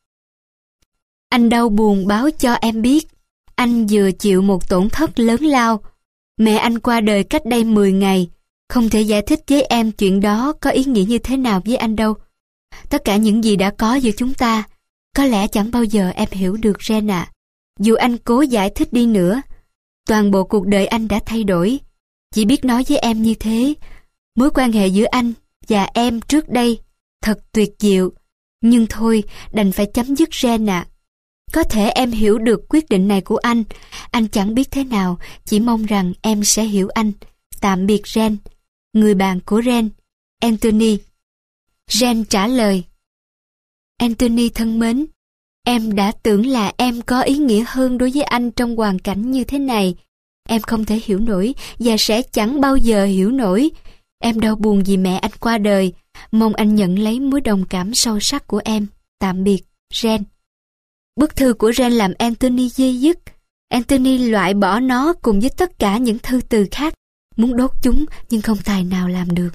Anh đau buồn báo cho em biết. Anh vừa chịu một tổn thất lớn lao. Mẹ anh qua đời cách đây mười ngày. Không thể giải thích với em chuyện đó có ý nghĩa như thế nào với anh đâu. Tất cả những gì đã có giữa chúng ta, có lẽ chẳng bao giờ em hiểu được Ren ạ. À. Dù anh cố giải thích đi nữa, toàn bộ cuộc đời anh đã thay đổi. Chỉ biết nói với em như thế. Mối quan hệ giữa anh và em trước đây thật tuyệt diệu. Nhưng thôi, đành phải chấm dứt Jen ạ. Có thể em hiểu được quyết định này của anh. Anh chẳng biết thế nào, chỉ mong rằng em sẽ hiểu anh. Tạm biệt Jen. Người bạn của Jen, Anthony. Jen trả lời: Anthony thân mến, em đã tưởng là em có ý nghĩa hơn đối với anh trong hoàn cảnh như thế này. Em không thể hiểu nổi và sẽ chẳng bao giờ hiểu nổi. Em đau buồn vì mẹ anh qua đời. Mong anh nhận lấy mối đồng cảm sâu sắc của em. Tạm biệt, Jen. Bức thư của Jen làm Anthony dây dứt. Anthony loại bỏ nó cùng với tất cả những thư từ khác, muốn đốt chúng nhưng không tài nào làm được.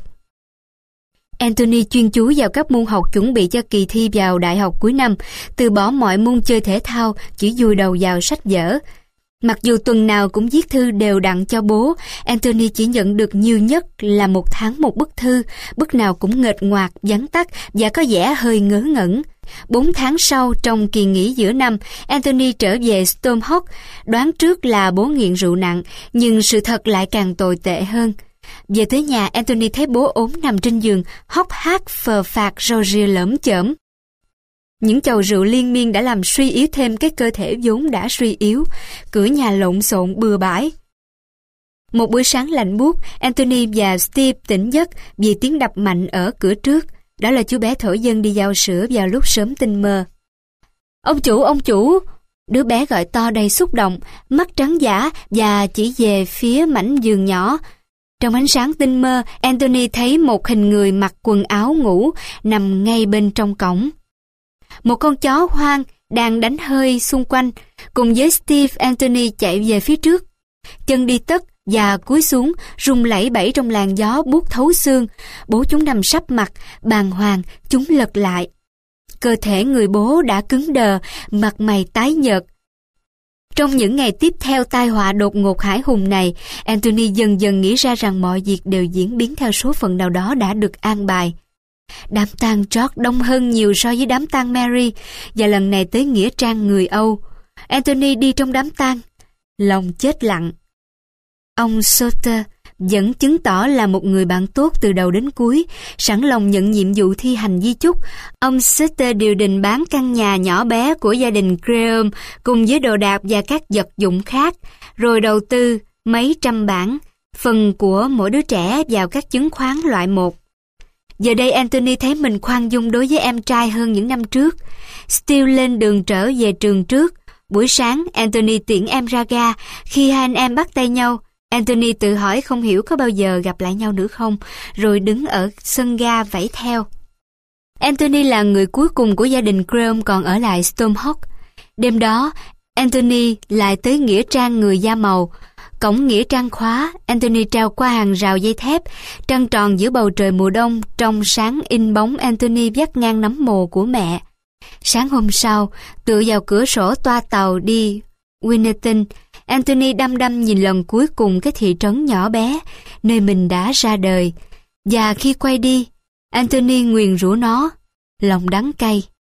Anthony chuyên chú vào các môn học chuẩn bị cho kỳ thi vào đại học cuối năm, từ bỏ mọi môn chơi thể thao, chỉ vùi đầu vào sách vở. Mặc dù tuần nào cũng viết thư đều đặn cho bố, Anthony chỉ nhận được nhiều nhất là một tháng một bức thư, bức nào cũng nghệch ngoạc, vắn tắt và có vẻ hơi ngớ ngẩn. Bốn tháng sau, trong kỳ nghỉ giữa năm, Anthony trở về Stormhawk, đoán trước là bố nghiện rượu nặng, nhưng sự thật lại càng tồi tệ hơn. Về tới nhà, Anthony thấy bố ốm nằm trên giường, hốc hác phờ phạc râu ria lởm chởm. Những chầu rượu liên miên đã làm suy yếu thêm cái cơ thể vốn đã suy yếu, cửa nhà lộn xộn bừa bãi. Một buổi sáng lạnh buốt, Anthony và Steve tỉnh giấc vì tiếng đập mạnh ở cửa trước. Đó là chú bé thổ dân đi giao sữa vào lúc sớm tinh mơ. Ông chủ, ông chủ! Đứa bé gọi to đầy xúc động, mắt trắng dã và chỉ về phía mảnh giường nhỏ. Trong ánh sáng tinh mơ, Anthony thấy một hình người mặc quần áo ngủ nằm ngay bên trong cổng. Một con chó hoang đang đánh hơi xung quanh, cùng với Steve, Anthony chạy về phía trước. Chân đi tất và cúi xuống, rung lẩy bẩy trong làn gió buốt thấu xương. Bố chúng nằm sấp mặt, bàng hoàng, chúng lật lại. Cơ thể người bố đã cứng đờ, mặt mày tái nhợt. Trong những ngày tiếp theo tai họa đột ngột hãi hùng này, Anthony dần dần nghĩ ra rằng mọi việc đều diễn biến theo số phận nào đó đã được an bài. Đám tang George đông hơn nhiều so với đám tang Mary, và lần này tới nghĩa trang người Âu. Anthony đi trong đám tang, lòng chết lặng. Ông Sutter vẫn chứng tỏ là một người bạn tốt từ đầu đến cuối, sẵn lòng nhận nhiệm vụ thi hành di chúc. Ông Sutter điều đình bán căn nhà nhỏ bé của gia đình Graham cùng với đồ đạc và các vật dụng khác, rồi đầu tư mấy trăm bảng, phần của mỗi đứa trẻ vào các chứng khoán loại một. Giờ đây Anthony thấy mình khoan dung đối với em trai hơn những năm trước. Steele lên đường trở về trường trước. Buổi sáng, Anthony tiễn em ra ga. Khi hai anh em bắt tay nhau, Anthony tự hỏi không hiểu có bao giờ gặp lại nhau nữa không, rồi đứng ở sân ga vẫy theo. Anthony là người cuối cùng của gia đình Graham còn ở lại Stormhawk. Đêm đó, Anthony lại tới nghĩa trang người da màu. Cổng nghĩa trang khóa, Anthony treo qua hàng rào dây thép, trăng tròn giữa bầu trời mùa đông, trong sáng in bóng Anthony vắt ngang nấm mồ của mẹ. Sáng hôm sau, tựa vào cửa sổ toa tàu đi Winneton, Anthony đăm đăm nhìn lần cuối cùng cái thị trấn nhỏ bé, nơi mình đã ra đời. Và khi quay đi, Anthony nguyền rủa nó, lòng đắng cay.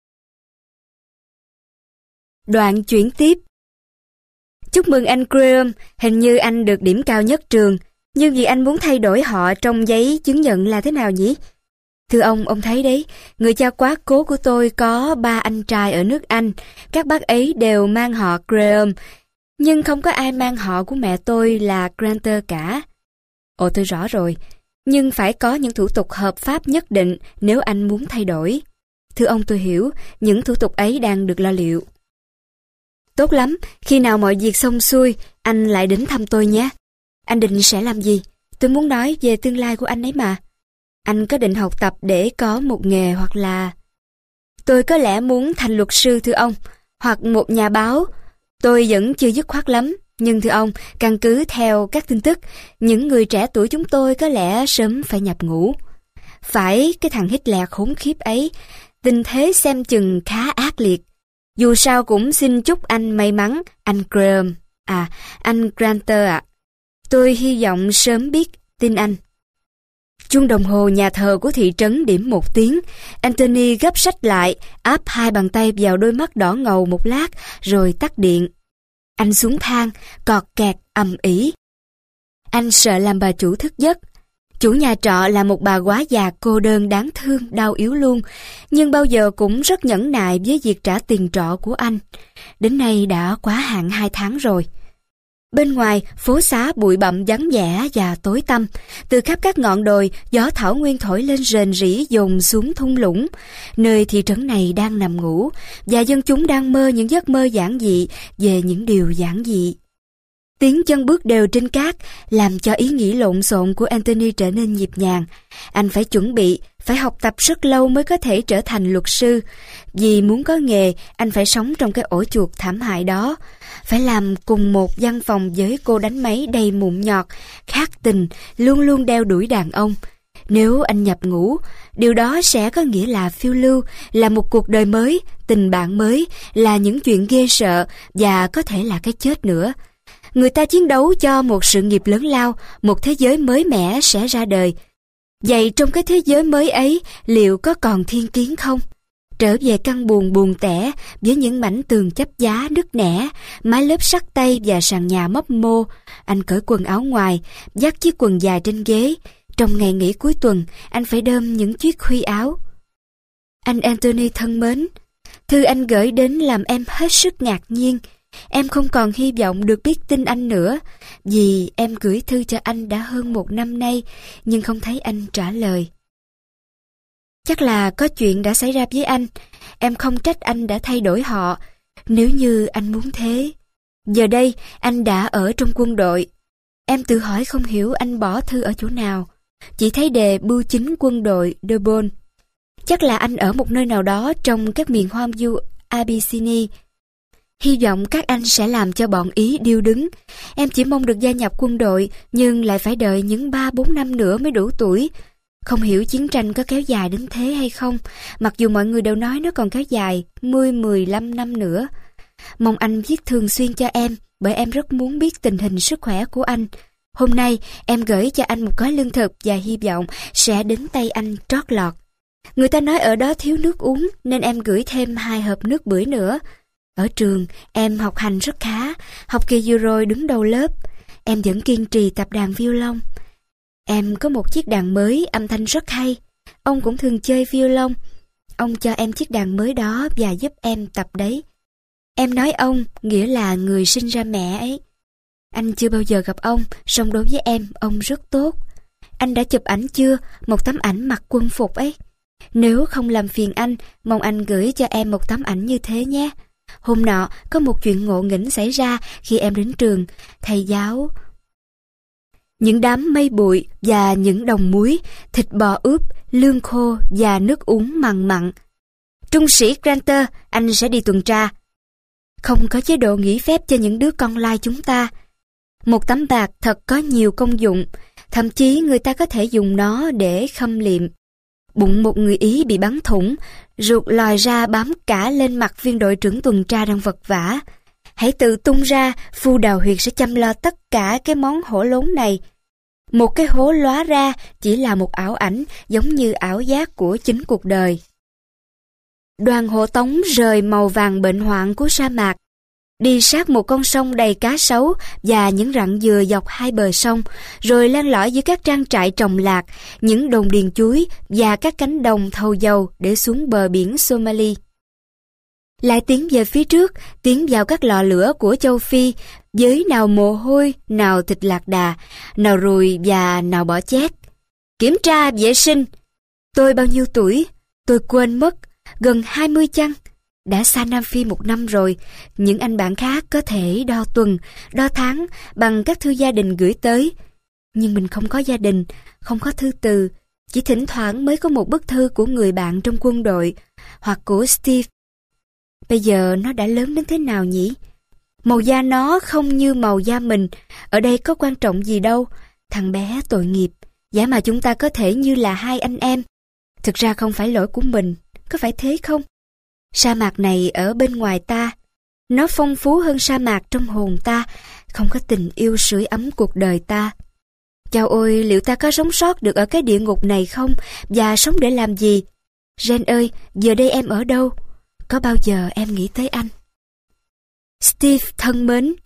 Đoạn chuyển tiếp. Chúc mừng anh Graham, hình như anh được điểm cao nhất trường, nhưng vì anh muốn thay đổi họ trong giấy chứng nhận là thế nào nhỉ? Thưa ông, ông thấy đấy, người cha quá cố của tôi có ba anh trai ở nước Anh, các bác ấy đều mang họ Graham, nhưng không có ai mang họ của mẹ tôi là Granter cả. Ồ, tôi rõ rồi, nhưng phải có những thủ tục hợp pháp nhất định nếu anh muốn thay đổi. Thưa ông, tôi hiểu, những thủ tục ấy đang được lo liệu. Tốt lắm, khi nào mọi việc xong xuôi, anh lại đến thăm tôi nhé. Anh định sẽ làm gì? Tôi muốn nói về tương lai của anh ấy mà. Anh có định học tập để có một nghề hoặc là... Tôi có lẽ muốn thành luật sư thưa ông, hoặc một nhà báo. Tôi vẫn chưa dứt khoát lắm, nhưng thưa ông, căn cứ theo các tin tức, những người trẻ tuổi chúng tôi có lẽ sớm phải nhập ngũ. Phải, cái thằng Hitler khốn khiếp ấy, tình thế xem chừng khá ác liệt. Dù sao cũng xin chúc anh may mắn, anh Graham. À, anh Granter ạ. À. Tôi hy vọng sớm biết tin anh. Chuông đồng hồ nhà thờ của thị trấn điểm một tiếng. Anthony gấp sách lại, áp hai bàn tay vào đôi mắt đỏ ngầu một lát, rồi tắt điện. Anh xuống thang, cọt kẹt ầm ĩ. Anh sợ làm bà chủ thức giấc. Chủ Chủ nhà trọ là một bà quá già cô đơn đáng thương, đau yếu luôn, nhưng bao giờ cũng rất nhẫn nại với việc trả tiền trọ của anh. Đến nay đã quá hạn hai tháng rồi. Bên ngoài, phố xá bụi bặm vắng vẻ và tối tăm. Từ khắp các ngọn đồi, gió thảo nguyên thổi lên rền rĩ dồn xuống thung lũng. Nơi thị trấn này đang nằm ngủ, và dân chúng đang mơ những giấc mơ giản dị về những điều giản dị. Tiếng chân bước đều trên cát làm cho ý nghĩ lộn xộn của Anthony trở nên nhịp nhàng. Anh phải chuẩn bị, phải học tập rất lâu mới có thể trở thành luật sư. Vì muốn có nghề, anh phải sống trong cái ổ chuột thảm hại đó. Phải làm cùng một văn phòng với cô đánh máy đầy mụn nhọt, khát tình, luôn luôn đeo đuổi đàn ông. Nếu anh nhập ngũ, điều đó sẽ có nghĩa là phiêu lưu, là một cuộc đời mới, tình bạn mới, là những chuyện ghê sợ và có thể là cái chết nữa. Người ta chiến đấu cho một sự nghiệp lớn lao, một thế giới mới mẻ sẽ ra đời. Vậy trong cái thế giới mới ấy, liệu có còn thiên kiến không? Trở về căn buồng buồn tẻ với những mảnh tường chắp giá nứt nẻ, mái lớp sắt tay và sàn nhà mấp mô, anh cởi quần áo ngoài, vắt chiếc quần dài trên ghế. Trong ngày nghỉ cuối tuần, anh phải đơm những chiếc khuy áo. Anh Anthony thân mến, thư anh gửi đến làm em hết sức ngạc nhiên. Em không còn hy vọng được biết tin anh nữa, vì em gửi thư cho anh đã hơn một năm nay, nhưng không thấy anh trả lời. Chắc là có chuyện đã xảy ra với anh. Em không trách anh đã thay đổi họ, nếu như anh muốn thế. Giờ đây, anh đã ở trong quân đội. Em tự hỏi không hiểu anh bỏ thư ở chỗ nào. Chỉ thấy đề bưu chính quân đội De Beaune. Chắc là anh ở một nơi nào đó trong các miền hoang vu Abyssinia. Hy vọng các anh sẽ làm cho bọn Ý điêu đứng. Em chỉ mong được gia nhập quân đội, nhưng lại phải đợi những ba bốn năm nữa mới đủ tuổi. Không hiểu chiến tranh có kéo dài đến thế hay không, mặc dù mọi người đều nói nó còn kéo dài mười mười lăm năm nữa. Mong anh viết thường xuyên cho em, bởi em rất muốn biết tình hình sức khỏe của anh. Hôm nay em gửi cho anh một gói lương thực và hy vọng sẽ đến tay anh trót lọt. Người ta nói ở đó thiếu nước uống nên em gửi thêm hai hộp nước bưởi nữa. Ở trường em học hành rất khá, học kỳ vừa rồi đứng đầu lớp. Em vẫn kiên trì tập đàn violon. Em có một chiếc đàn mới âm thanh rất hay. Ông cũng thường chơi violon. Ông cho em chiếc đàn mới đó và giúp em tập đấy. Em nói ông nghĩa là người sinh ra mẹ ấy. Anh chưa bao giờ gặp ông, song đối với em ông rất tốt. Anh đã chụp ảnh chưa? Một tấm ảnh mặc quân phục ấy. Nếu không làm phiền anh, mong anh gửi cho em một tấm ảnh như thế nhé. Hôm nọ có một chuyện ngộ nghĩnh xảy ra khi em đến trường. Thầy giáo... Những đám mây bụi và những đồng muối, thịt bò ướp, lương khô và nước uống mặn mặn. Trung sĩ Granter, anh sẽ đi tuần tra. Không có chế độ nghỉ phép cho những đứa con lai chúng ta. Một tấm bạc thật có nhiều công dụng, thậm chí người ta có thể dùng nó để khâm liệm. Bụng một người Ý bị bắn thủng, ruột lòi ra bám cả lên mặt viên đội trưởng tuần tra đang vật vã. Hãy tự tung ra, phu đào huyệt sẽ chăm lo tất cả cái món hổ lốn này. Một cái hố lóa ra chỉ là một ảo ảnh, giống như ảo giác của chính cuộc đời. Đoàn hộ tống rời màu vàng bệnh hoạn của sa mạc, đi sát một con sông đầy cá sấu và những rặng dừa dọc hai bờ sông, rồi len lỏi giữa các trang trại trồng lạc, những đồn điền chuối và các cánh đồng thầu dầu để xuống bờ biển Somali. Lại tiến về phía trước, tiến vào các lò lửa của châu Phi, với nào mồ hôi, nào thịt lạc đà, nào ruồi và nào bọ chét. Kiểm tra vệ sinh. Tôi bao nhiêu tuổi? Tôi quên mất. Gần hai mươi chăng? Đã xa Nam Phi một năm rồi. Những anh bạn khác có thể đo tuần, đo tháng bằng các thư gia đình gửi tới. Nhưng mình không có gia đình, không có thư từ. Chỉ thỉnh thoảng mới có một bức thư của người bạn trong quân đội, hoặc của Steve. Bây giờ nó đã lớn đến thế nào nhỉ? Màu da nó không như màu da mình. Ở đây có quan trọng gì đâu. Thằng bé tội nghiệp. Giả mà chúng ta có thể như là hai anh em. Thực ra không phải lỗi của mình. Có phải thế không? Sa mạc này ở bên ngoài ta. Nó phong phú hơn sa mạc trong hồn ta. Không có tình yêu sưởi ấm cuộc đời ta. Chao ôi, liệu ta có sống sót được ở cái địa ngục này không? Và sống để làm gì? Jen ơi, giờ đây em ở đâu? Có bao giờ em nghĩ tới anh? Steve thân mến,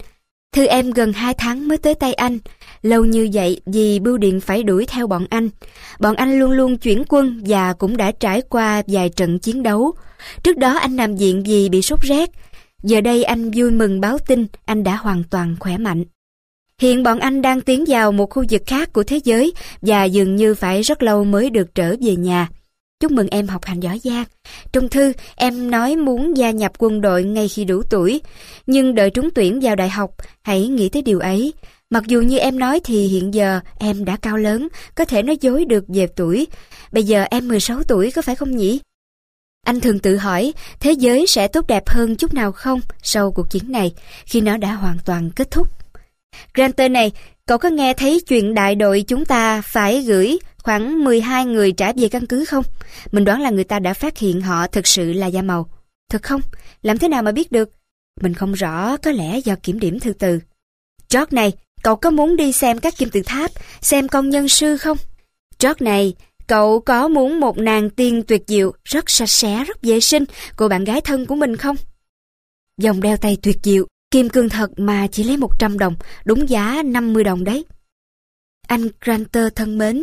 Thư em gần hai tháng mới tới tay anh. Lâu như vậy vì bưu điện phải đuổi theo bọn anh. Bọn anh luôn luôn chuyển quân và cũng đã trải qua vài trận chiến đấu. Trước đó anh nằm viện vì bị sốt rét. Giờ đây anh vui mừng báo tin anh đã hoàn toàn khỏe mạnh. Hiện bọn anh đang tiến vào một khu vực khác của thế giới và dường như phải rất lâu mới được trở về nhà. Chúc mừng em học hành giỏi giang. Trong thư, em nói muốn gia nhập quân đội ngay khi đủ tuổi, nhưng đợi trúng tuyển vào đại học, hãy nghĩ tới điều ấy. Mặc dù như em nói thì hiện giờ em đã cao lớn, có thể nói dối được về tuổi. Bây giờ em mười sáu tuổi có phải không nhỉ? Anh thường tự hỏi thế giới sẽ tốt đẹp hơn chút nào không sau cuộc chiến này, khi nó đã hoàn toàn kết thúc. Granter này, cậu có nghe thấy chuyện đại đội chúng ta phải gửi khoảng mười hai người trả về căn cứ không? Mình đoán là người ta đã phát hiện họ thực sự là da màu. Thật không? Làm thế nào mà biết được? Mình không rõ, có lẽ do kiểm điểm thư từ. George này, cậu có muốn đi xem các kim tự tháp, xem con nhân sư không? George này, cậu có muốn một nàng tiên tuyệt diệu, rất sạch sẽ, rất vệ sinh, cô bạn gái thân của mình không? Vòng đeo tay tuyệt diệu, kim cương thật mà chỉ lấy một trăm đồng, đúng giá năm mươi đồng đấy. Anh Granter thân mến,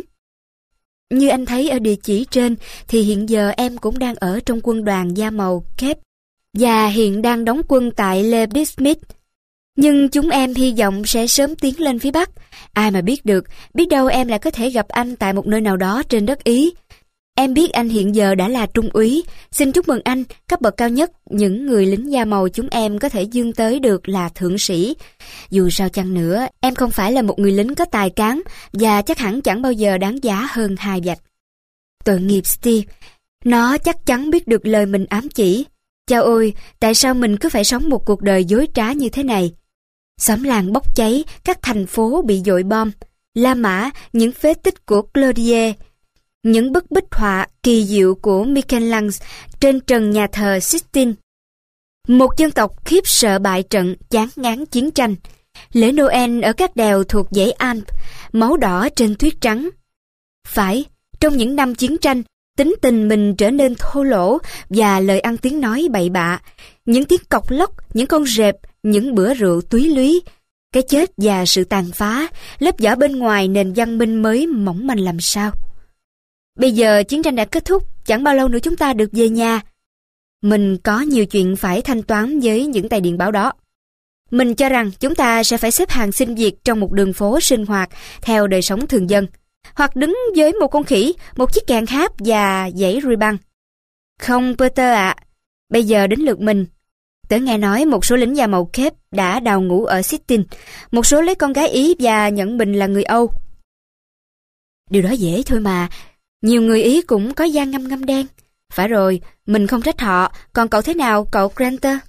như anh thấy ở địa chỉ trên thì hiện giờ em cũng đang ở trong quân đoàn da màu Cape và hiện đang đóng quân tại Ladysmith. Nhưng chúng em hy vọng sẽ sớm tiến lên phía Bắc. Ai mà biết được, biết đâu em lại có thể gặp anh tại một nơi nào đó trên đất Ý. Em biết anh hiện giờ đã là trung úy. Xin chúc mừng anh, cấp bậc cao nhất những người lính da màu chúng em có thể vươn tới được là thượng sĩ. Dù sao chăng nữa, em không phải là một người lính có tài cán và chắc hẳn chẳng bao giờ đáng giá hơn hai vạch. Tội nghiệp Steve, nó chắc chắn biết được lời mình ám chỉ. Chao ôi, tại sao mình cứ phải sống một cuộc đời dối trá như thế này? Xóm làng bốc cháy, các thành phố bị dội bom, La Mã, những phế tích của Claudier, những bức bích họa kỳ diệu của Michel-Ange trên trần nhà thờ Sistine. Một dân tộc khiếp sợ bại trận, chán ngán chiến tranh. Lễ Noel ở các đèo thuộc dãy Alps, máu đỏ trên tuyết trắng. Phải, trong những năm chiến tranh, tính tình mình trở nên thô lỗ và lời ăn tiếng nói bậy bạ. Những tiếng cọc lóc, những con rệp, những bữa rượu túy lúy. Cái chết và sự tàn phá, lớp vỏ bên ngoài nền văn minh mới mỏng manh làm sao. Bây giờ chiến tranh đã kết thúc, chẳng bao lâu nữa chúng ta được về nhà. Mình có nhiều chuyện phải thanh toán với những tài điện báo đó. Mình cho rằng chúng ta sẽ phải xếp hàng xin việc trong một đường phố sinh hoạt theo đời sống thường dân, hoặc đứng với một con khỉ, một chiếc kèn hát và dãy ruy băng. Không, Peter ạ, bây giờ đến lượt mình. Tớ nghe nói một số lính da màu Cape đã đào ngũ ở Sistine, một số lấy con gái Ý và nhận mình là người Âu. Điều đó dễ thôi mà, nhiều người Ý cũng có da ngăm ngăm đen. Phải rồi, mình không trách họ, còn cậu thế nào, cậu Granter?